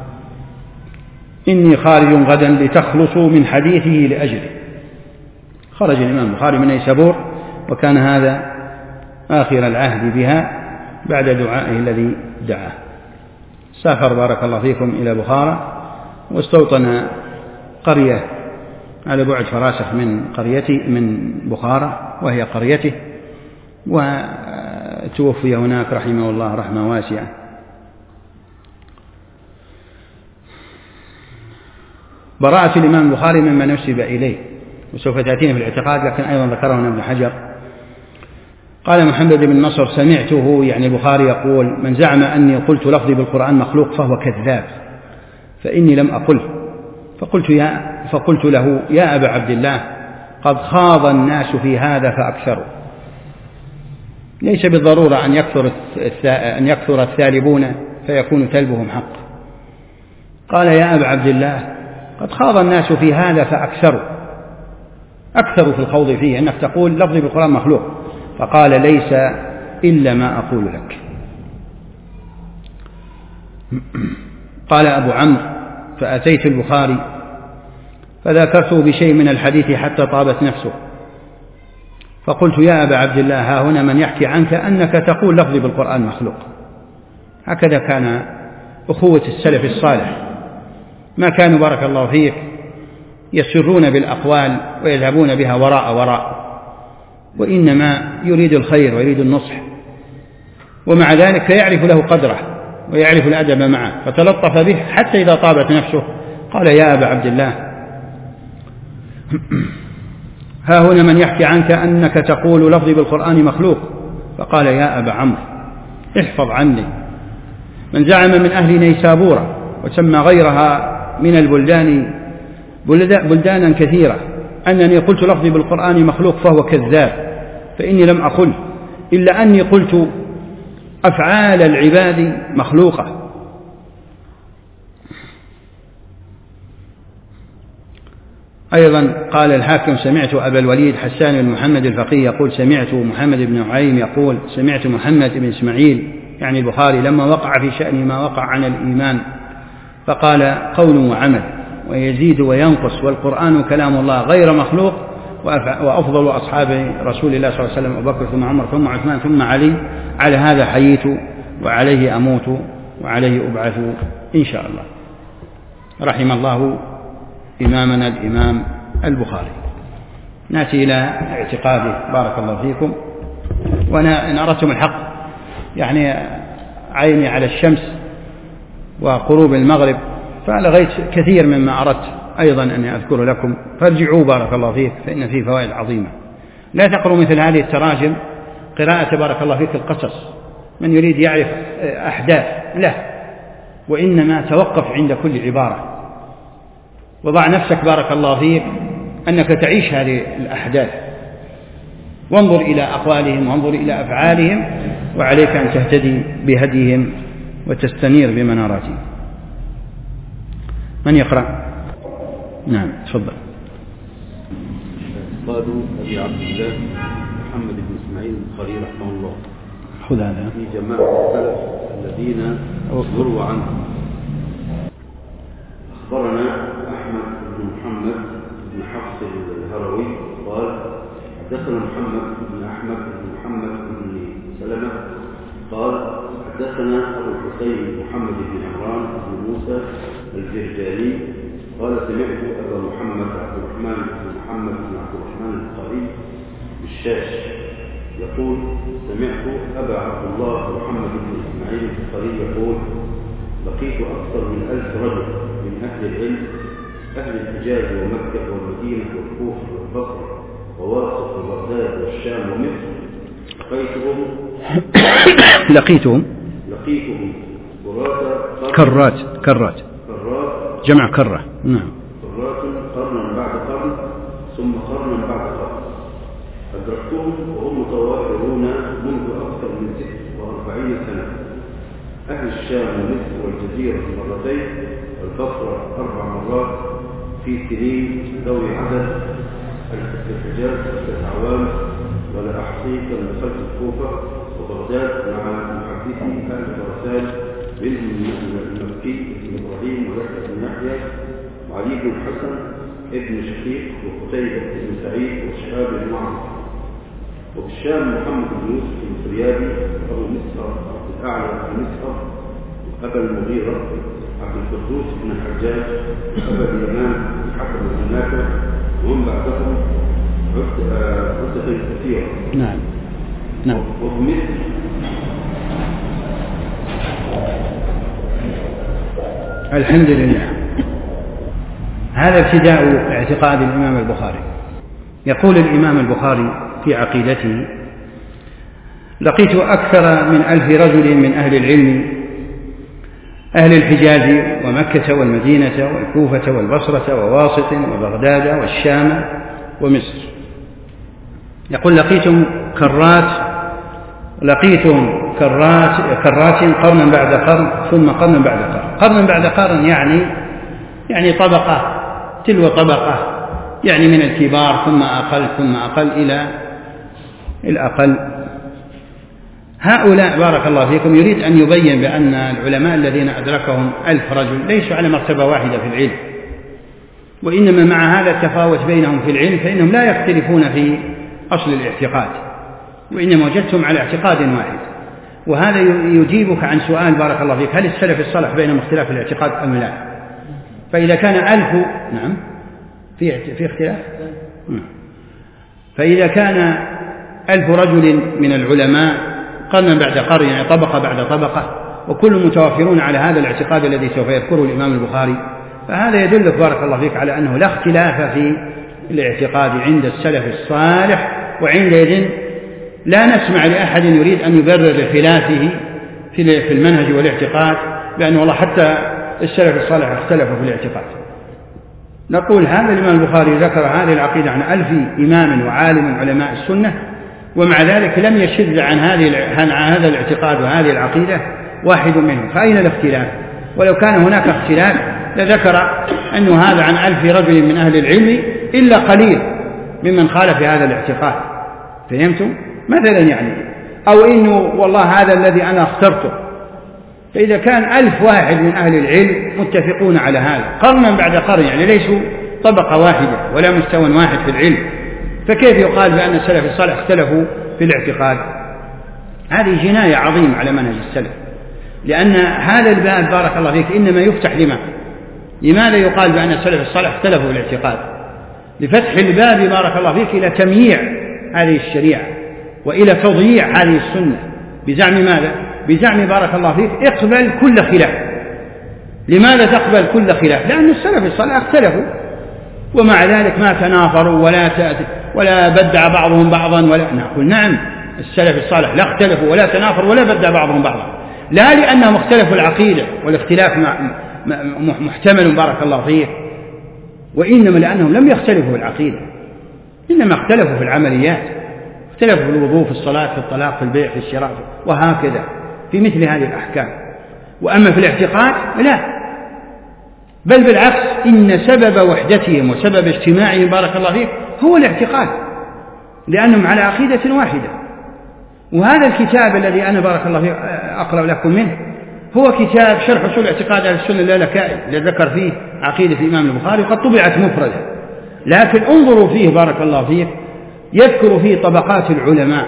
إني خارج غدا لتخلصوا من حديثه لأجله. خرج الإمام البخاري من نيسابور، وكان هذا آخر العهد بها بعد دعائه الذي دعاه. سافر بارك الله فيكم إلى بخارى، واستوطن قرية على بعد فراسخ من قريته من بخارى وهي قريته، وتوفي هناك رحمه الله رحمة واسعة. براءة الإمام البخاري مما نسب إليه، وسوف تأتينا في الاعتقاد، لكن أيضا ذكره ابن حجر. قال محمد بن نصر سمعته يعني البخاري يقول من زعم أني قلت لفظي بالقرآن مخلوق فهو كذاب، فإني لم أقله. فقلت, يا فقلت له يا أبا عبد الله قد خاض الناس في هذا فأكثروا، ليس بالضرورة أن يكثر, أن يكثر الثالبون فيكون تلبهم حق. قال يا أبا عبد الله قد خاض الناس في هذا فأكثروا، أكثروا في الخوض فيه أنك تقول لفظي بالقرآن مخلوق. فقال ليس إلا ما أقول لك. قال أبو عمرو فأتيت البخاري فذكرته بشيء من الحديث حتى طابت نفسه، فقلت يا أبا عبد الله ها هنا من يحكي عنك أنك تقول لفظي بالقرآن مخلوق. هكذا كان أخوة السلف الصالح، ما كانوا بارك الله فيك يسرون بالأقوال ويذهبون بها وراء وراء، وإنما يريد الخير ويريد النصح، ومع ذلك فيعرف له قدره ويعرف الأدب معه، فتلطف به حتى إذا طابت نفسه قال يا أبا عبد الله ها هنا من يحكي عنك أنك تقول لفظي بالقرآن مخلوق. فقال يا أبا عمرو احفظ عني من زعم من أهل نيسابورة وسمى غيرها من البلدان بلدانا كثيرة أنني قلت لفظي بالقرآن مخلوق فهو كذاب، فإني لم أقل إلا أني قلت أفعال العباد مخلوقة. أيضا قال الحاكم سمعت أبا الوليد حسان بن محمد الفقيه يقول سمعت محمد بن نعيم يقول سمعت محمد بن إسماعيل يعني البخاري لما وقع في شأن ما وقع عن الإيمان فقال قول وعمل ويزيد وينقص والقرآن كلام الله غير مخلوق، وأفضل أصحاب رسول الله صلى الله عليه وسلم أبو بكر ثم عمر ثم عثمان ثم علي، على هذا حييت وعليه أموت وعليه أبعث إن شاء الله. رحم الله إمامنا الإمام البخاري. نأتي إلى اعتقاده بارك الله فيكم. وأنا إن أردتم الحق يعني عيني على الشمس وقروب المغرب، فلغيت كثير مما أردت أيضا أن أذكر لكم، فارجعوا بارك الله فيك فإن فيه فوائد عظيمة. لا تقروا مثل هذه التراجم قراءة بارك الله فيك القصص، من يريد يعرف أحداث لا، وإنما توقف عند كل عبارة، وضع نفسك بارك الله فيك أنك تعيش هذه الأحداث، وانظر إلى أقوالهم وانظر إلى أفعالهم، وعليك أن تهتدي بهديهم وتستنير بمناراتهم. من يقرأ؟ نعم تفضل. اعتقاد أبي عبد الله محمد بن إسماعيل البخاري رحمه الله خذ هذا في جماعة السلف الذين يروى عنهم. أخبرنا أحمد بن محمد بن حفص الهروي قال حدثنا محمد بن أحمد بن محمد بن سلمة قال حدثنا أبو الحسين محمد بن عمران بن موسى الجرجاني قال سمعت أبا محمد عبد الرحمن بن محمد بن عبد الرحمن البخاري بالشاش يقول سمعت أبا عبد الله محمد بن إسماعيل البخاري يقول لقيت أكثر من ألف رجل من أهل العلم أهل الحجاز ومكة والمدينة والكوفة والبصرة وواسط وبغداد والشام ومصر لقيتهم لقيتهم لقيتهم كرات كرات كرات كرات جمع كرة نعم كرات قرنا بعد قرن ثم قرنا بعد قرن أدركتهم وهم متوافرون منذ أكثر من ست وأربعين سنة أهل الشام ومصر والجزيرة مرتين والبصرة أربع مرات في سنين ذوي عدد الحجاز ستة أعوام ولا أحصي كما دخلت الكوفة وبغداد مع محدثي أهل خراسان منهم المكي بن إبراهيم ولحية بن يحيى وعلي بن الحسن ابن شقيق وقتيبة بن سعيد وشهاب بن معمر. وبالشام محمد بن يوسف السريابي أبو مصر عبد الأعلى بن مصر أبا المغيرة عبد القدوس بن الحجاج أبا اليمان الحكم بن نافع وهم بعدهم عدة كثيرة. نعم نعم. وبمصر الحمد لله. هذا ابتداء اعتقاد الإمام البخاري. يقول الإمام البخاري في عقيدته لقيت أكثر من ألف رجل من أهل العلم أهل الحجاز ومكة والمدينة والكوفة والبصرة وواسط وبغداد والشام ومصر. يقول لقيتم كرات لقيتم كرات كرات قرنا بعد قرن ثم قرنا بعد قرن. قرنا بعد قرن يعني يعني طبقة تلو طبقة، يعني من الكبار ثم أقل ثم أقل إلى الأقل. هؤلاء بارك الله فيكم يريد أن يبين بأن العلماء الذين أدركهم ألف رجل ليسوا على مرتبة واحدة في العلم، وإنما مع هذا التفاوت بينهم في العلم فإنهم لا يختلفون في أصل الاعتقاد، وإنما وجدتم على اعتقاد واحد. وهذا يجيبك عن سؤال بارك الله فيك: هل السلف الصالح بينهم اختلاف الاعتقاد أم لا؟ فإذا كان ألف نعم في في اختلاف. فإذا كان ألف رجل من العلماء قرنا بعد قرن، يعني طبقة بعد طبقة، وكل متوافرون على هذا الاعتقاد الذي سوف يذكره الإمام البخاري، فهذا يدلك بارك الله فيك على أنه لا اختلاف في الاعتقاد عند السلف الصالح. وعندئذ لا نسمع لأحد يريد أن يبرر خلافه في المنهج والاعتقاد بأن والله حتى السلف الصالح اختلفوا في الاعتقاد. نقول هذا الإمام البخاري ذكر هذه العقيدة عن ألف إمام وعالم من علماء السنة، ومع ذلك لم يشذ عن هذه عن هذا الاعتقاد وهذه العقيدة واحد منهم. فأين الاختلاف؟ ولو كان هناك اختلاف لذكر أن هذا عن ألف رجل من أهل العلم إلا قليل ممن خالف هذا الاعتقاد. فهمتم؟ مثلا يعني أو إنه والله هذا الذي أنا اخترته. فإذا كان ألف واحد من أهل العلم متفقون على هذا قرنا بعد قرن، يعني ليسوا طبقة واحدة ولا مستوى واحد في العلم، فكيف يقال بأن السلف الصالح اختلفوا في الاعتقاد؟ هذه جناية عظيمة على منهج السلف، لأن هذا الباب بارك الله فيك إنما يفتح لما لماذا يقال بأن السلف الصالح اختلفوا في الاعتقاد؟ لفتح الباب بارك الله فيك إلى تمييع هذه الشريعة وإلى تضييع هذه السنة بزعم ماذا؟ بزعم بارك الله فيك اقبل كل خلاف. لماذا تقبل كل خلاف؟ لأن السلف الصالح اختلفوا ومع ذلك ما تنافروا ولا ولا بدع بعضهم بعضا ولا نقول نعم السلف الصالح لا اختلفوا ولا تنافروا ولا بدع بعضهم بعضا، لا لأنهم اختلفوا العقيدة والاختلاف محتمل بارك الله فيه، وإنما لأنهم لم يختلفوا في العقيدة، إنما اختلفوا في العمليات، اختلفوا في الوضوء في الصلاة في الطلاق في البيع في الشراء وهكذا في مثل هذه الأحكام. وأما في الاعتقاد لا، بل بالعكس إن سبب وحدتهم وسبب اجتماعهم بارك الله فيه هو الاعتقاد، لأنهم على عقيدة واحدة. وهذا الكتاب الذي أنا بارك الله فيه أقرأ لكم منه هو كتاب شرح أصول اعتقاد أهل السنة اللالكائي الذي ذكر فيه عقيدة الإمام البخاري، وقد طبعت مفردة، لكن انظروا فيه بارك الله فيه يذكر فيه طبقات العلماء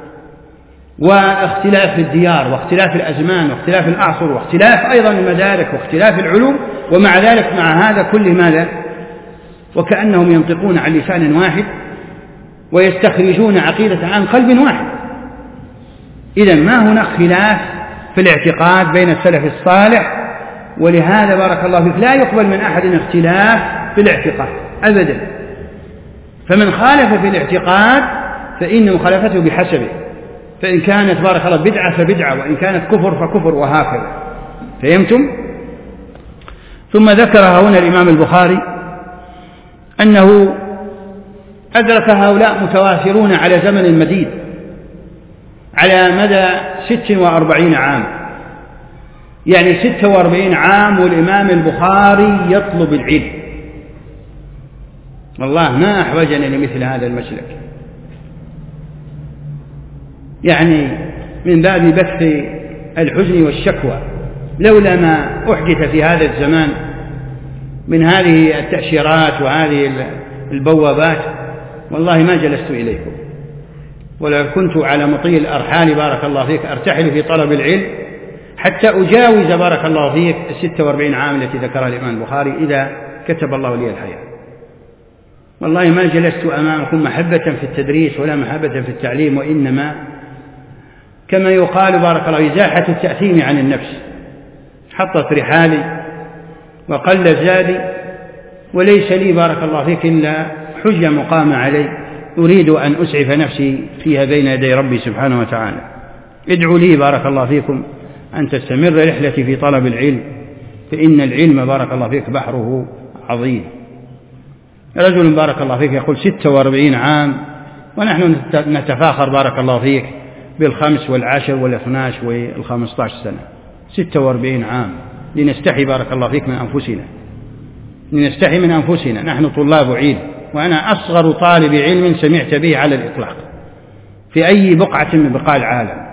واختلاف الديار واختلاف الأزمان واختلاف الأعصر واختلاف أيضا المدارك واختلاف العلوم، ومع ذلك مع هذا كل ماذا؟ وكأنهم ينطقون عن لسان واحد ويستخرجون عقيدة عن قلب واحد. إذن ما هناك خلاف في الاعتقاد بين السلف الصالح، ولهذا بارك الله فيك لا يقبل من أحد اختلاف في الاعتقاد أبدا. فمن خالف في الاعتقاد فإن مخالفته بحسبه، فإن كانت بارك الله بدعة فبدعة، وإن كانت كفر فكفر، وهكذا. فهمتم؟ ثم ذكر هنا الإمام البخاري أنه أدرك هؤلاء متوافرون على زمن مديد على مدى ست وأربعين عام، يعني ست وأربعين عام والإمام البخاري يطلب العلم. والله ما أحوجنا لمثل هذا المسلك، يعني من باب بث الحزن والشكوى، لولا ما أحدث في هذا الزمان من هذه التأشيرات وهذه البوابات والله ما جلست إليكم، ولو كنت على مطي الأرحال بارك الله فيك أرتحل في طلب العلم حتى أجاوز بارك الله فيك الستة وأربعين عام التي ذكرها الإمام البخاري إذا كتب الله لي الحياة. والله ما جلست أمامكم محبة في التدريس ولا محبة في التعليم، وإنما كما يقال بارك الله إزاحة التأثيم عن النفس. حطت رحالي وقل زادي وليس لي بارك الله فيك إلا حجة مقامة علي أريد أن أسعف نفسي فيها بين يدي ربي سبحانه وتعالى. ادعوا لي بارك الله فيكم أن تستمر رحلتي في طلب العلم، فإن العلم بارك الله فيك بحره عظيم. رجل بارك الله فيك يقول ستة وأربعين عام، ونحن نتفاخر بارك الله فيك بالخمس والعشر والاثناش والخمسطاش سنة. ستة وأربعين عام لنستحي بارك الله فيك من أنفسنا، لنستحي من أنفسنا. نحن طلاب علم، وأنا أصغر طالب علم سمعت به على الإطلاق في أي بقعة من بقاع العالم.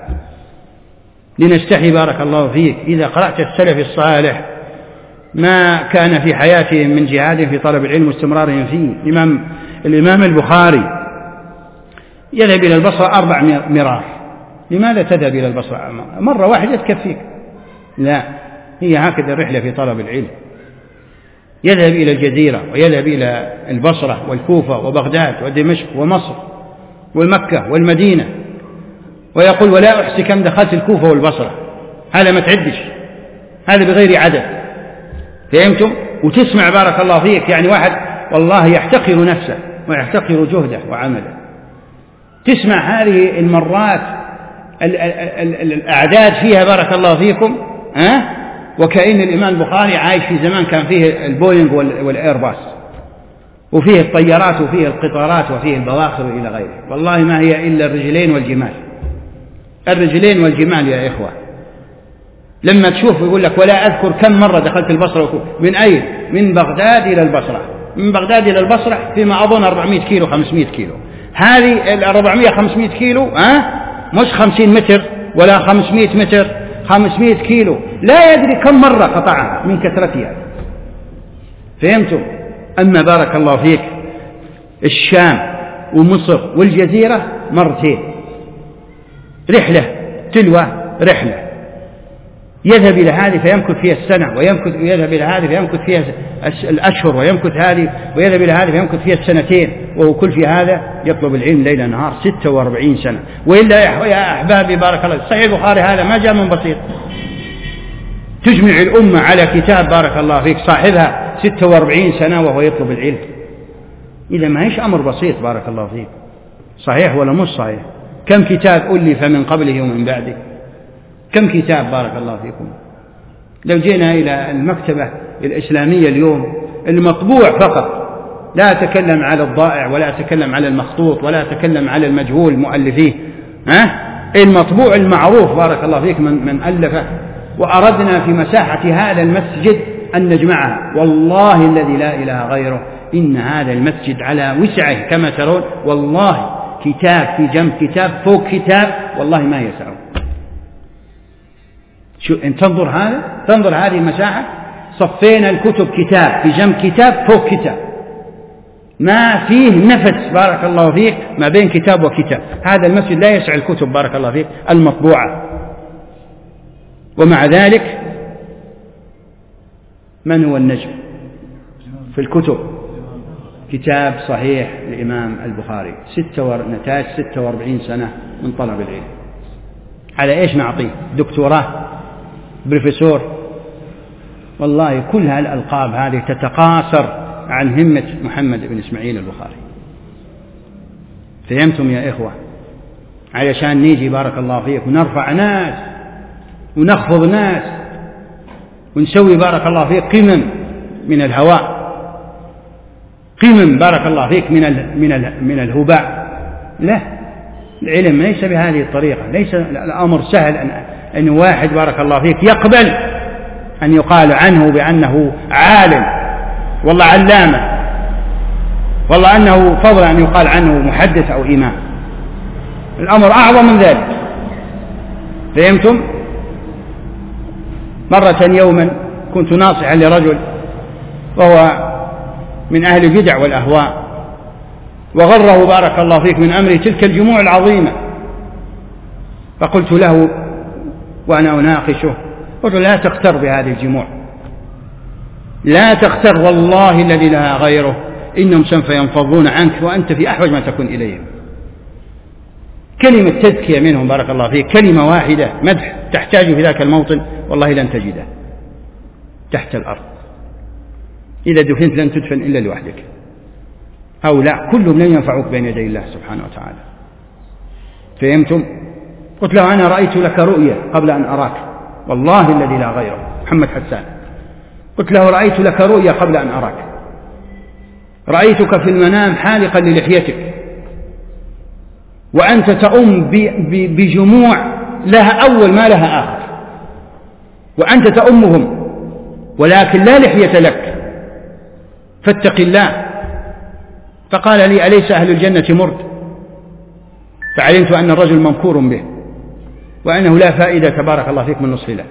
لنستحي بارك الله فيك. إذا قرأت السلف الصالح ما كان في حياتهم من جهاد في طلب العلم واستمرارهم فيه. الإمام, الإمام البخاري يذهب إلى البصرة أربع مرار. لماذا تذهب إلى البصرة؟ مرة واحدة تكفيك؟ لا، هي هكذا الرحلة في طلب العلم. يذهب إلى الجزيرة ويذهب إلى البصرة والكوفة وبغداد ودمشق ومصر والمكة والمدينة، ويقول ولا أحصي كم دخلت الكوفة والبصرة، هذا ما تعدش، هذا بغير عدد. فهمتم؟ وتسمع بارك الله فيك يعني واحد والله يحتقر نفسه ويحتقر جهده وعمله، تسمع هذه المرات الأعداد فيها بارك الله فيكم، ها؟ وكأن الإمام البخاري عايش في زمان كان فيه البوينغ والإيرباص، وفيه الطيارات وفيه القطارات وفيه البواخر إلى غيره. والله ما هي إلا الرجلين والجمال، الرجلين والجمال يا إخوة. لما تشوف يقول لك ولا أذكر كم مرة دخلت البصرة. من أين؟ من بغداد إلى البصرة، من بغداد إلى البصرة فيما أظن أربعمائة كيلو خمسمائة كيلو. هذه الأربعمائة خمسمائة كيلو ها؟ مش خمسين متر ولا خمسمائة متر، خمسمائة كيلو، لا يدري كم مرة قطعها من كثرتها. فهمتم؟ أما بارك الله فيك الشام ومصر والجزيرة مرتين، رحلة تلو رحلة. يذهب إلى هذه فيمكث فيها السنة، ويمكث ويذهب إلى هذه فيمكث فيها الأشهر، ويمكث هذه ويذهب إلى هذه فيمكث فيها السنتين، وهو كل في هذا يطلب العلم ليل نهار ستة وأربعين سنة. وإلا يا أحبابي بارك الله، صحيح البخاري هذا ما جاء من بسيط، تجمع الأمة على كتاب بارك الله فيك صاحبها ستة وأربعين سنة وهو يطلب العلم. إذا ما هيش أمر بسيط بارك الله فيك. صحيح ولا مش صحيح؟ كم كتاب ألف من قبله ومن بعده؟ كم كتاب بارك الله فيكم؟ لو جينا إلى المكتبة الإسلامية اليوم المطبوع فقط، لا أتكلم على الضائع ولا أتكلم على المخطوط ولا أتكلم على المجهول مؤلفيه، ها؟ المطبوع المعروف بارك الله فيك من, من ألفه، وأردنا في مساحة هذا المسجد أن نجمعها، والله الذي لا إله غيره إن هذا المسجد على وسعه كما ترون، والله كتاب في جنب كتاب فوق كتاب، والله ما يسعه. شو إن تنظر هذا، تنظر هذه المساحة، صفينا الكتب كتاب في جنب كتاب فوق كتاب، ما فيه نفس بارك الله فيك ما بين كتاب وكتاب. هذا المسجد لا يسع الكتب بارك الله فيك المطبوعة، ومع ذلك من هو النجم في الكتب؟ كتاب صحيح الإمام البخاري، نتاج ستة وأربعين سنة من طلب العلم. على إيش نعطيه؟ دكتوراه، بروفيسور؟ والله كل هالألقاب هذه تتقاصر عن همة محمد بن إسماعيل البخاري. فهمتم يا إخوة؟ علشان نيجي بارك الله فيك ونرفع ناس ونخفض ناس ونسوي بارك الله فيك قمم من الهواء، قمم بارك الله فيك من ال من ال من الهباء. لا، العلم ليس بهذه الطريقة، ليس الأمر سهل أن أن واحد بارك الله فيك يقبل أن يقال عنه بأنه عالم والله علامة، والله أنه فضل أن يقال عنه محدث أو إمام. الأمر أعظم من ذلك. فهمتم؟ مرة يوما كنت ناصحا لرجل وهو من أهل البدع والأهواء، وغره بارك الله فيك من أمره تلك الجموع العظيمة، فقلت له وأنا أناقشه، قلت لا تغتر بهذه الجموع، لا تغتر، والله الذي لا غيره إنهم سوف ينفضون عنك وأنت في أحوج ما تكون إليهم. كلمة تذكية منهم بارك الله فيك، كلمة واحدة مدح تحتاج في ذاك الموطن والله لن تجده تحت الأرض. إذا دفنت لن تدفن إلا لوحدك، أو لا كلهم لن ينفعوك بين يدي الله سبحانه وتعالى. فهمتم؟ قلت له أنا رأيت لك رؤية قبل أن أراك، والله الذي لا غيره، محمد حسان، قلت له رأيت لك رؤية قبل أن أراك، رأيتك في المنام حالقا للحيتك وأنت تؤم بجموع لها أول ما لها آخر، وأنت تؤمهم ولكن لا لحية لك، فاتق الله. فقال لي أليس أهل الجنة مرد؟ فعلمت أن الرجل ممكور به وأنه لا فائدة تبارك الله فيك من نصف له.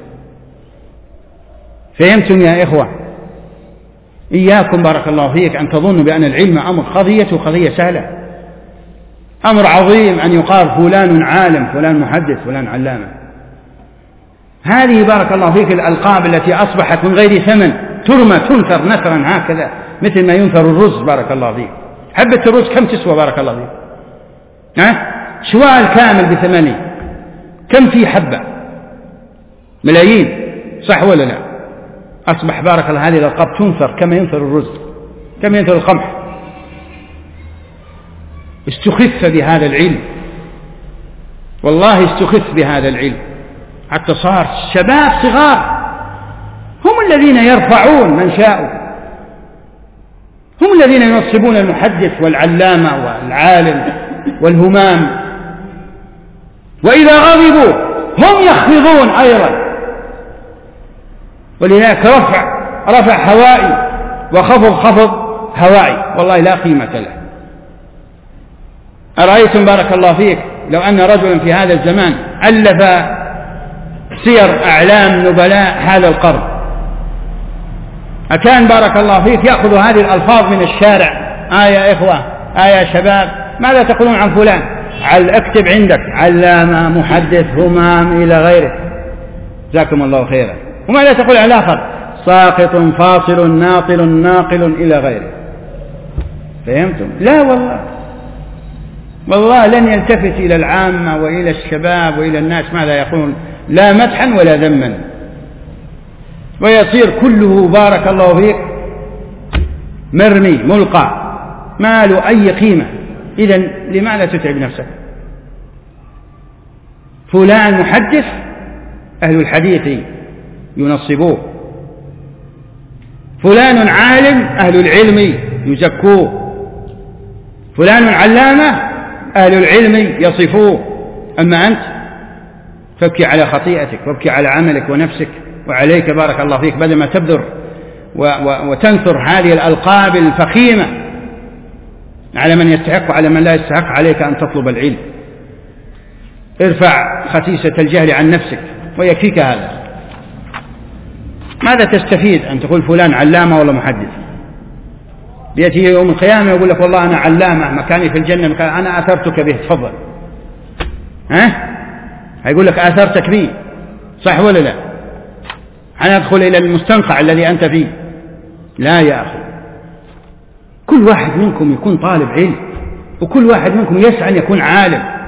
فهمتم يا إخوة؟ إياكم بارك الله فيك أن تظنوا بأن العلم أمر قضيته قضية سهلة، أمر عظيم أن يقال فلان عالم، فلان محدث، فلان علامة. هذه بارك الله فيك الألقاب التي أصبحت من غير ثمن ترمى تنثر نثرا هكذا مثل ما ينثر الرز بارك الله فيك. حبة الرز كم تسوى بارك الله فيك؟ ها؟ شوال كامل بثمانين، كم في حبة؟ ملايين، صح ولا لا؟ أصبح بارك الله هذه الألقاب تنثر كما ينثر الرز، كما ينثر القمح. استخف بهذا العلم، والله استخف بهذا العلم حتى صار شباب صغار هم الذين يرفعون من شاءوا، هم الذين ينصبون المحدث والعلامة والعالم والهمام، وإذا غضبوا هم يخفضون أيضا. ولذلك رفع رفع هوائي وخفض خفض هوائي، والله لا قيمة له. أرأيتم بارك الله فيك لو أن رجلا في هذا الزمان ألف سير أعلام نبلاء هذا القرن، أكان بارك الله فيك يأخذ هذه الألفاظ من الشارع؟ آه يا إخوة، آه يا شباب، ماذا تقولون عن فلان؟ عل اكتب عندك علامة، محدث، همام، إلى غيره، جزاكم الله خيرا. وماذا تقول على الآخر؟ ساقط، فاصل، ناطل، ناقل، إلى غيره. فهمتم؟ لا والله، والله لن يلتفت إلى العامة وإلى الشباب وإلى الناس ماذا يقولون، لا مدحا ولا ذما، ويصير كله بارك الله فيك مرمي ملقى ما له أي قيمة. إذن لماذا تتعب نفسك؟ فلان محدث أهل الحديث ينصبوه، فلان عالم أهل العلم يزكوه، فلان علامة أهل العلم يصفوه. أما أنت فابكي على خطيئتك وابكي على عملك ونفسك، وعليك بارك الله فيك بدل ما تبذر وتنثر هذه الألقاب الفخيمة على من يستحق وعلى من لا يستحق، عليك أن تطلب العلم. ارفع خسيسة الجهل عن نفسك ويكفيك هذا. ماذا تستفيد أن تقول فلان علامة ولا محدث؟ بيأتي يوم القيامة يقول لك والله أنا علامة، مكاني في الجنة، مكان أنا أثرتك به، تفضل. ها؟ هيقول لك أثرتك به، صح ولا لا؟ أنا أدخل إلى المستنقع الذي أنت فيه. لا يا أخي، كل واحد منكم يكون طالب علم، وكل واحد منكم يسعى أن يكون عالم.